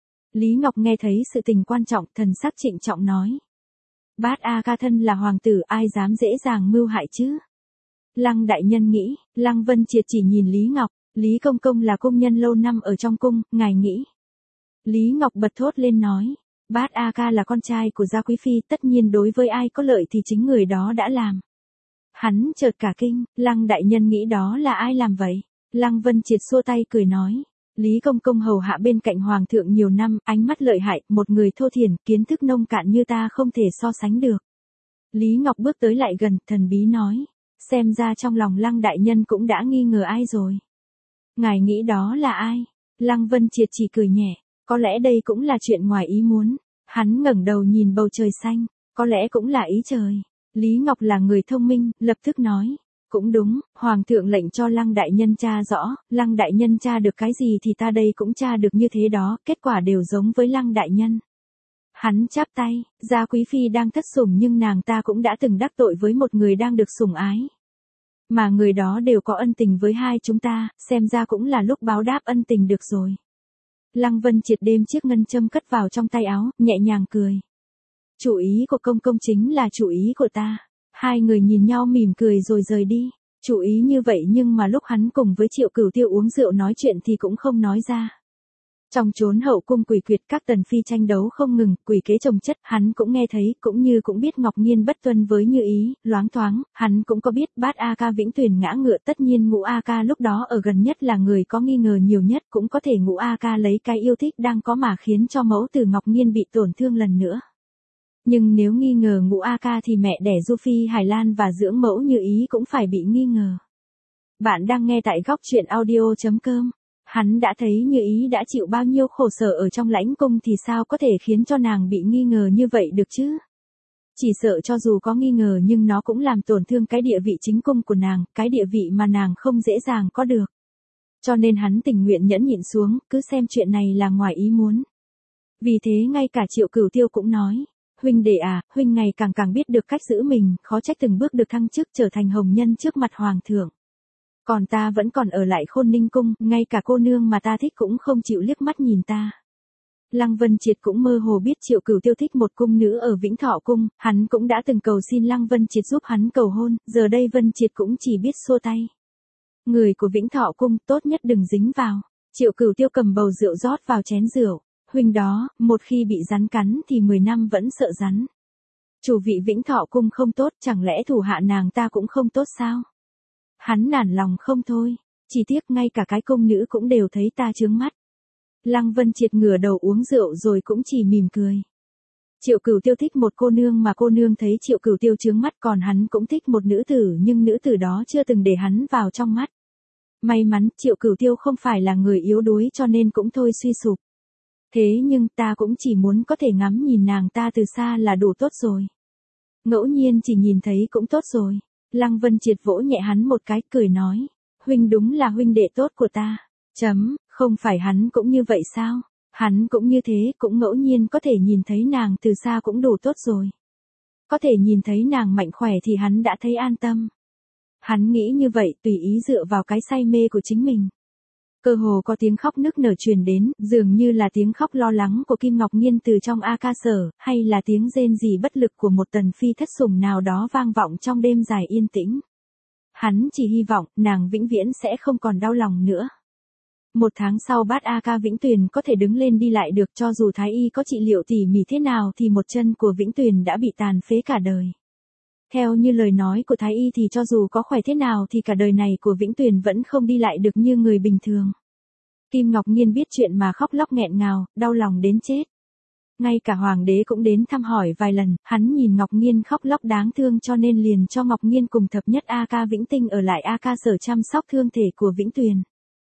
Speaker 1: Lý Ngọc nghe thấy sự tình quan trọng, thần sắc trịnh trọng nói. Bát A Ca thân là hoàng tử, ai dám dễ dàng mưu hại chứ? Lăng đại nhân nghĩ, Lăng Vân Triệt chỉ nhìn Lý Ngọc, Lý công công là công nhân lâu năm ở trong cung, ngài nghĩ. Lý Ngọc bật thốt lên nói, Bát A Ca là con trai của Gia Quý Phi, tất nhiên đối với ai có lợi thì chính người đó đã làm. Hắn chợt cả kinh, Lăng đại nhân nghĩ đó là ai làm vậy? Lăng Vân Triệt xua tay cười nói. Lý Công Công hầu hạ bên cạnh Hoàng thượng nhiều năm, ánh mắt lợi hại, một người thô thiển, kiến thức nông cạn như ta không thể so sánh được. Lý Ngọc bước tới lại gần, thần bí nói. Xem ra trong lòng Lăng đại nhân cũng đã nghi ngờ ai rồi. Ngài nghĩ đó là ai? Lăng Vân Triệt chỉ cười nhẹ. Có lẽ đây cũng là chuyện ngoài ý muốn. Hắn ngẩng đầu nhìn bầu trời xanh. Có lẽ cũng là ý trời. Lý Ngọc là người thông minh, lập tức nói. Cũng đúng, Hoàng thượng lệnh cho Lăng đại nhân tra rõ, Lăng đại nhân tra được cái gì thì ta đây cũng tra được như thế đó, kết quả đều giống với Lăng đại nhân. Hắn chắp tay, Gia Quý Phi đang thất sủng nhưng nàng ta cũng đã từng đắc tội với một người đang được sủng ái. Mà người đó đều có ân tình với hai chúng ta, xem ra cũng là lúc báo đáp ân tình được rồi. Lăng Vân Triệt đêm chiếc ngân châm cất vào trong tay áo, nhẹ nhàng cười. Chủ ý của công công chính là chủ ý của ta. Hai người nhìn nhau mỉm cười rồi rời đi. Chủ ý như vậy nhưng mà lúc hắn cùng với Triệu Cửu Tiêu uống rượu nói chuyện thì cũng không nói ra. Trong chốn hậu cung quỷ quyệt các tần phi tranh đấu không ngừng, quỷ kế chồng chất, hắn cũng nghe thấy, cũng như cũng biết Ngọc Nghiên bất tuân với Như Ý, loáng thoáng, hắn cũng có biết Bát A Ca Vĩnh Tuyền ngã ngựa, tất nhiên Ngũ A Ca lúc đó ở gần nhất là người có nghi ngờ nhiều nhất, cũng có thể Ngũ A Ca lấy cái yêu thích đang có mà khiến cho mẫu tử Ngọc Nghiên bị tổn thương lần nữa. Nhưng nếu nghi ngờ Ngũ A Ca thì mẹ đẻ Du Phi Hải Lan và dưỡng mẫu Như Ý cũng phải bị nghi ngờ. Bạn đang nghe tại góc truyện audio chấm com. Hắn đã thấy Như Ý đã chịu bao nhiêu khổ sở ở trong lãnh cung thì sao có thể khiến cho nàng bị nghi ngờ như vậy được chứ? Chỉ sợ cho dù có nghi ngờ nhưng nó cũng làm tổn thương cái địa vị chính cung của nàng, cái địa vị mà nàng không dễ dàng có được. Cho nên hắn tình nguyện nhẫn nhịn xuống, cứ xem chuyện này là ngoài ý muốn. Vì thế ngay cả Triệu Cửu Tiêu cũng nói. Huynh đệ à, huynh ngày càng càng biết được cách giữ mình, khó trách từng bước được thăng chức trở thành hồng nhân trước mặt hoàng thượng. Còn ta vẫn còn ở lại Khôn Ninh cung, ngay cả cô nương mà ta thích cũng không chịu liếc mắt nhìn ta. Lăng Vân Triệt cũng mơ hồ biết Triệu Cửu Tiêu thích một cung nữ ở Vĩnh Thọ cung, hắn cũng đã từng cầu xin Lăng Vân Triệt giúp hắn cầu hôn, giờ đây Vân Triệt cũng chỉ biết xua tay. Người của Vĩnh Thọ cung tốt nhất đừng dính vào. Triệu Cửu Tiêu cầm bầu rượu rót vào chén rượu. Huynh đó, một khi bị rắn cắn thì mười năm vẫn sợ rắn. Chủ vị Vĩnh Thọ cung không tốt, chẳng lẽ thủ hạ nàng ta cũng không tốt sao? Hắn nản lòng không thôi, chỉ tiếc ngay cả cái cung nữ cũng đều thấy ta chướng mắt. Lăng Vân Triệt ngửa đầu uống rượu rồi cũng chỉ mỉm cười. Triệu Cửu Tiêu thích một cô nương mà cô nương thấy Triệu Cửu Tiêu chướng mắt, còn hắn cũng thích một nữ tử nhưng nữ tử đó chưa từng để hắn vào trong mắt. May mắn Triệu Cửu Tiêu không phải là người yếu đuối cho nên cũng thôi suy sụp. Thế nhưng ta cũng chỉ muốn có thể ngắm nhìn nàng ta từ xa là đủ tốt rồi. Ngẫu nhiên chỉ nhìn thấy cũng tốt rồi. Lăng Vân Triệt vỗ nhẹ hắn một cái, cười nói. Huynh đúng là huynh đệ tốt của ta. Chấm, không phải hắn cũng như vậy sao? Hắn cũng như thế, cũng ngẫu nhiên có thể nhìn thấy nàng từ xa cũng đủ tốt rồi. Có thể nhìn thấy nàng mạnh khỏe thì hắn đã thấy an tâm. Hắn nghĩ như vậy tùy ý dựa vào cái say mê của chính mình. Cơ hồ có tiếng khóc nức nở truyền đến, dường như là tiếng khóc lo lắng của Kim Ngọc Nghiên từ trong A Ca sở, hay là tiếng rên rỉ bất lực của một tần phi thất sủng nào đó vang vọng trong đêm dài yên tĩnh. Hắn chỉ hy vọng nàng vĩnh viễn sẽ không còn đau lòng nữa. Một tháng sau Bát A Ca Vĩnh Tuyền có thể đứng lên đi lại được, cho dù thái y có trị liệu tỉ mỉ thế nào thì một chân của Vĩnh Tuyền đã bị tàn phế cả đời. Theo như lời nói của thái y thì cho dù có khỏe thế nào thì cả đời này của Vĩnh Tuyền vẫn không đi lại được như người bình thường. Kim Ngọc Nghiên biết chuyện mà khóc lóc nghẹn ngào, đau lòng đến chết. Ngay cả hoàng đế cũng đến thăm hỏi vài lần, hắn nhìn Ngọc Nghiên khóc lóc đáng thương cho nên liền cho Ngọc Nghiên cùng thập nhất A Ca Vĩnh Tinh ở lại A Ca sở chăm sóc thương thể của Vĩnh Tuyền.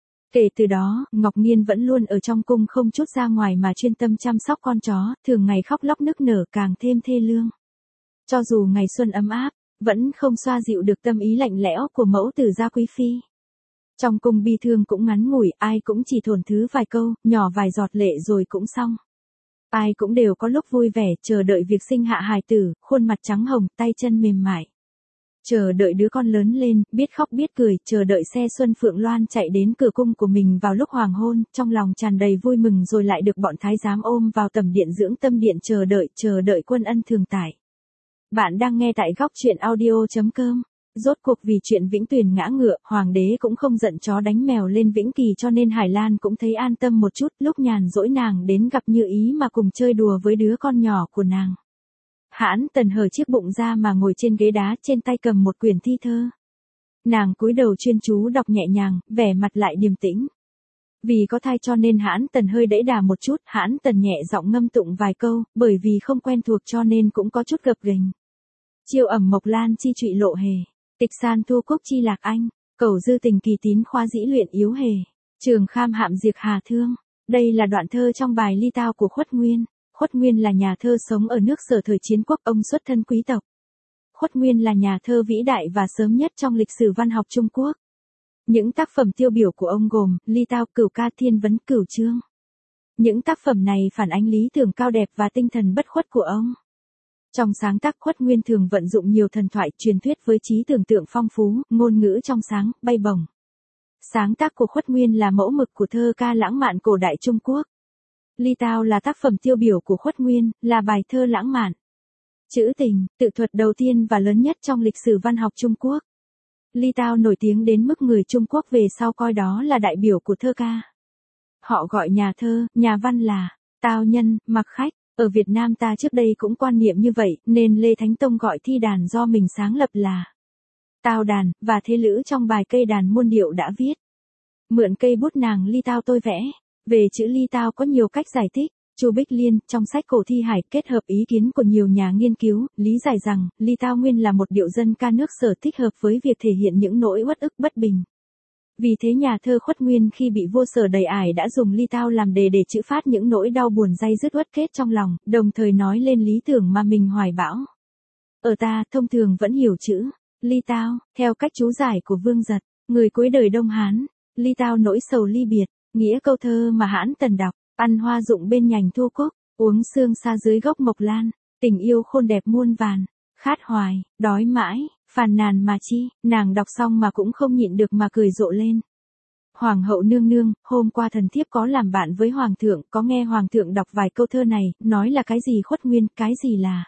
Speaker 1: Kể từ đó, Ngọc Nghiên vẫn luôn ở trong cung không chút ra ngoài mà chuyên tâm chăm sóc con chó, thường ngày khóc lóc nức nở càng thêm thê lương. Cho dù ngày xuân ấm áp, vẫn không xoa dịu được tâm ý lạnh lẽo của mẫu tử Gia Quý Phi. Trong cung bi thương cũng ngắn ngủi, ai cũng chỉ thổn thứ vài câu, nhỏ vài giọt lệ rồi cũng xong. Ai cũng đều có lúc vui vẻ, chờ đợi việc sinh hạ hài tử, khuôn mặt trắng hồng, tay chân mềm mại. Chờ đợi đứa con lớn lên, biết khóc biết cười, chờ đợi xe Xuân Phượng Loan chạy đến cửa cung của mình vào lúc hoàng hôn, trong lòng tràn đầy vui mừng rồi lại được bọn thái giám ôm vào tầm điện dưỡng tâm điện chờ đợi, chờ đợi quân ân thường tải. Bạn đang nghe tại góc truyện audio chấm com. Rốt cuộc vì chuyện Vĩnh Tuyền ngã ngựa, hoàng đế cũng không giận chó đánh mèo lên Vĩnh Kỳ cho nên Hải Lan cũng thấy an tâm một chút, lúc nhàn rỗi nàng đến gặp Như Ý mà cùng chơi đùa với đứa con nhỏ của nàng. Hãn Tần hở chiếc bụng ra mà ngồi trên ghế đá, trên tay cầm một quyển thi thơ. Nàng cúi đầu chuyên chú đọc nhẹ nhàng, vẻ mặt lại điềm tĩnh. Vì có thai cho nên Hãn Tần hơi đẫy đà một chút, Hãn Tần nhẹ giọng ngâm tụng vài câu, bởi vì không quen thuộc cho nên cũng có chút gập ghềnh. Chiêu ẩm mộc lan chi trụy lộ hề, tịch san thu quốc chi lạc anh, cầu dư tình kỳ tín khoa dĩ luyện yếu hề, trường kham hạm diệt hà thương. Đây là đoạn thơ trong bài Ly Tao của Khuất Nguyên. Khuất Nguyên là nhà thơ sống ở nước Sở thời chiến quốc, ông xuất thân quý tộc. Khuất Nguyên là nhà thơ vĩ đại và sớm nhất trong lịch sử văn học Trung Quốc. Những tác phẩm tiêu biểu của ông gồm Ly Tao, Cửu Ca, Thiên Vấn, Cửu Chương. Những tác phẩm này phản ánh lý tưởng cao đẹp và tinh thần bất khuất của ông. Trong sáng tác, Khuất Nguyên thường vận dụng nhiều thần thoại truyền thuyết với trí tưởng tượng phong phú, ngôn ngữ trong sáng, bay bổng. Sáng tác của Khuất Nguyên là mẫu mực của thơ ca lãng mạn cổ đại Trung Quốc. Ly Tao là tác phẩm tiêu biểu của Khuất Nguyên, là bài thơ lãng mạn, trữ tình, tự thuật đầu tiên và lớn nhất trong lịch sử văn học Trung Quốc. Ly Tao nổi tiếng đến mức người Trung Quốc về sau coi đó là đại biểu của thơ ca. Họ gọi nhà thơ, nhà văn là tao nhân, mặc khách. Ở Việt Nam ta trước đây cũng quan niệm như vậy, nên Lê Thánh Tông gọi thi đàn do mình sáng lập là tao đàn, và Thế Lữ trong bài Cây đàn muôn điệu đã viết: mượn cây bút nàng Ly Tao tôi vẽ. Về chữ Ly Tao có nhiều cách giải thích. Chu Bích Liên, trong sách Cổ Thi Hải, kết hợp ý kiến của nhiều nhà nghiên cứu, lý giải rằng, Ly Tao nguyên là một điệu dân ca nước Sở thích hợp với việc thể hiện những nỗi uất ức bất bình. Vì thế nhà thơ Khuất Nguyên khi bị vua Sở đầy ải đã dùng Ly Tao làm đề để trữ phát những nỗi đau buồn day dứt uất kết trong lòng, đồng thời nói lên lý tưởng mà mình hoài bão. Ở ta, thông thường vẫn hiểu chữ Ly Tao, theo cách chú giải của Vương Giật, người cuối đời Đông Hán. Ly Tao nỗi sầu ly biệt, nghĩa câu thơ mà Hãn Tần đọc. Ăn hoa rụng bên nhành thu cúc, uống sương xa dưới gốc mộc lan, tình yêu khôn đẹp muôn vàn, khát hoài, đói mãi, phàn nàn mà chi. Nàng đọc xong mà cũng không nhịn được mà cười rộ lên. Hoàng hậu nương nương, hôm qua thần thiếp có làm bạn với hoàng thượng, có nghe hoàng thượng đọc vài câu thơ này, nói là cái gì Khuất Nguyên, cái gì là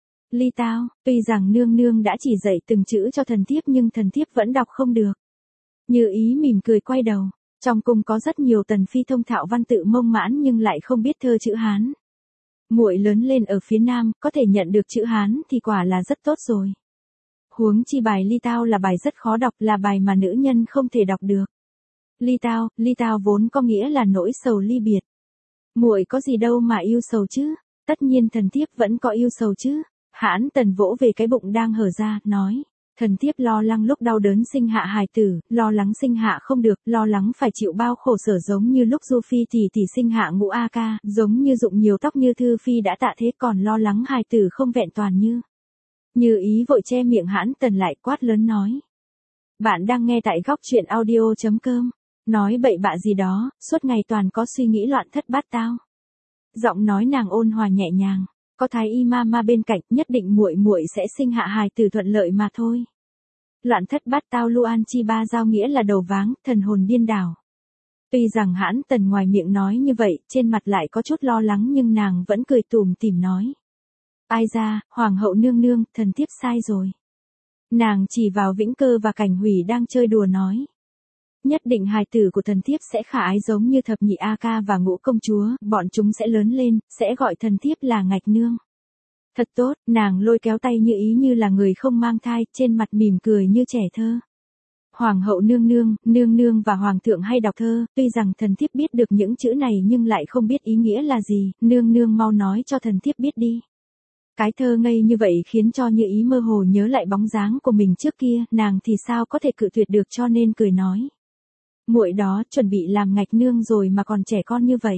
Speaker 1: Ly Tao. Tuy rằng nương nương đã chỉ dạy từng chữ cho thần thiếp nhưng thần thiếp vẫn đọc không được. Như Ý mỉm cười quay đầu. Trong cung có rất nhiều tần phi thông thạo văn tự Mông Mãn nhưng lại không biết thơ chữ Hán. Muội lớn lên ở phía Nam, có thể nhận được chữ Hán thì quả là rất tốt rồi. Huống chi bài Ly Tao là bài rất khó đọc, là bài mà nữ nhân không thể đọc được. Ly Tao, Ly Tao vốn có nghĩa là nỗi sầu ly biệt. Muội có gì đâu mà yêu sầu chứ? Tất nhiên thần thiếp vẫn có yêu sầu chứ. Hãn Tần vỗ về cái bụng đang hở ra, nói. Thần thiếp lo lắng lúc đau đớn sinh hạ hài tử, lo lắng sinh hạ không được, lo lắng phải chịu bao khổ sở giống như lúc Du Phi tỷ tỷ sinh hạ Ngũ A Ca, giống như rụng nhiều tóc như Thư Phi đã tạ thế, còn lo lắng hài tử không vẹn toàn như. Như Ý vội che miệng Hãn Tần lại, quát lớn nói. Bạn đang nghe tại góc truyện audio chấm com. Nói bậy bạ gì đó, suốt ngày toàn có suy nghĩ loạn thất bát tao. Giọng nói nàng ôn hòa nhẹ nhàng. Có thái y ma ma bên cạnh, nhất định muội muội sẽ sinh hạ hài tử thuận lợi mà thôi. Loạn thất bát tao Luan chi ba giao nghĩa là đầu váng, thần hồn điên đảo. Tuy rằng Hãn Tần ngoài miệng nói như vậy, trên mặt lại có chút lo lắng nhưng nàng vẫn cười tủm tỉm nói. Ai ra, hoàng hậu nương nương, thần thiếp sai rồi. Nàng chỉ vào Vĩnh Cơ và Cảnh Hủy đang chơi đùa nói. Nhất định hài tử của thần thiếp sẽ khả ái giống như thập nhị A Ca và Ngũ công chúa, bọn chúng sẽ lớn lên, sẽ gọi thần thiếp là Ngạch Nương. Thật tốt, nàng lôi kéo tay Như Ý như là người không mang thai, trên mặt mỉm cười như trẻ thơ. Hoàng hậu nương nương, nương nương và hoàng thượng hay đọc thơ, tuy rằng thần thiếp biết được những chữ này nhưng lại không biết ý nghĩa là gì, nương nương mau nói cho thần thiếp biết đi. Cái thơ ngây như vậy khiến cho Như Ý mơ hồ nhớ lại bóng dáng của mình trước kia, nàng thì sao có thể cự tuyệt được cho nên cười nói. Muội đó chuẩn bị làm Ngạch Nương rồi mà còn trẻ con như vậy.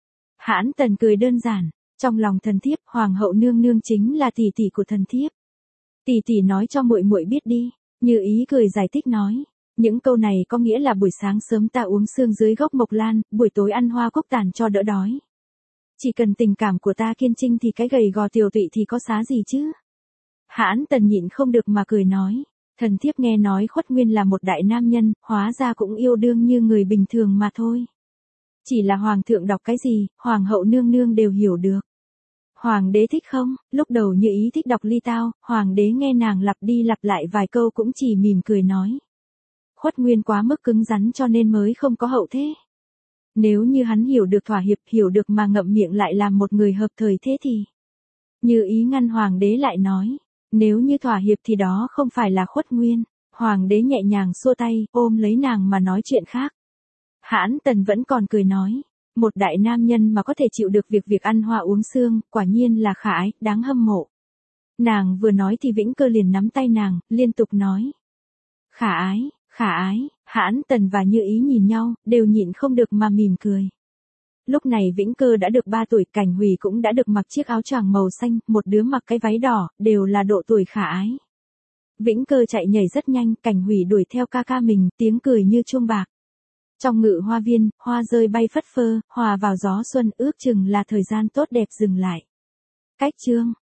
Speaker 1: Hãn Tần cười đơn giản, trong lòng thần thiếp, hoàng hậu nương nương chính là tỷ tỷ của thần thiếp. Tỷ tỷ nói cho muội muội biết đi. Như Ý cười giải thích nói, những câu này có nghĩa là buổi sáng sớm ta uống sương dưới gốc mộc lan, buổi tối ăn hoa cúc tàn cho đỡ đói. Chỉ cần tình cảm của ta kiên trinh thì cái gầy gò tiểu tụy thì có xá gì chứ? Hãn Tần nhịn không được mà cười nói. Thần thiếp nghe nói Khuất Nguyên là một đại nam nhân, hóa ra cũng yêu đương như người bình thường mà thôi. Chỉ là hoàng thượng đọc cái gì, hoàng hậu nương nương đều hiểu được. Hoàng đế thích không? Lúc đầu Như Ý thích đọc Ly Tao, hoàng đế nghe nàng lặp đi lặp lại vài câu cũng chỉ mỉm cười nói. Khuất Nguyên quá mức cứng rắn cho nên mới không có hậu thế. Nếu như hắn hiểu được thỏa hiệp, hiểu được mà ngậm miệng lại làm một người hợp thời thế thì. Như Ý ngăn hoàng đế lại nói. Nếu như thỏa hiệp thì đó không phải là Khuất Nguyên. Hoàng đế nhẹ nhàng xua tay, ôm lấy nàng mà nói chuyện khác. Hãn Tần vẫn còn cười nói, một đại nam nhân mà có thể chịu được việc việc ăn hoa uống sương, quả nhiên là khả ái, đáng hâm mộ. Nàng vừa nói thì Vĩnh Cơ liền nắm tay nàng, liên tục nói. Khả ái, khả ái, Hãn Tần và Như Ý nhìn nhau, đều nhịn không được mà mỉm cười. Lúc này Vĩnh Cơ đã được ba tuổi, Cảnh Hủy cũng đã được mặc chiếc áo choàng màu xanh, một đứa mặc cái váy đỏ, đều là độ tuổi khả ái. Vĩnh Cơ chạy nhảy rất nhanh, Cảnh Hủy đuổi theo ca ca mình, tiếng cười như chuông bạc. Trong ngự hoa viên, hoa rơi bay phất phơ, hòa vào gió xuân, ước chừng là thời gian tốt đẹp dừng lại. Cách chương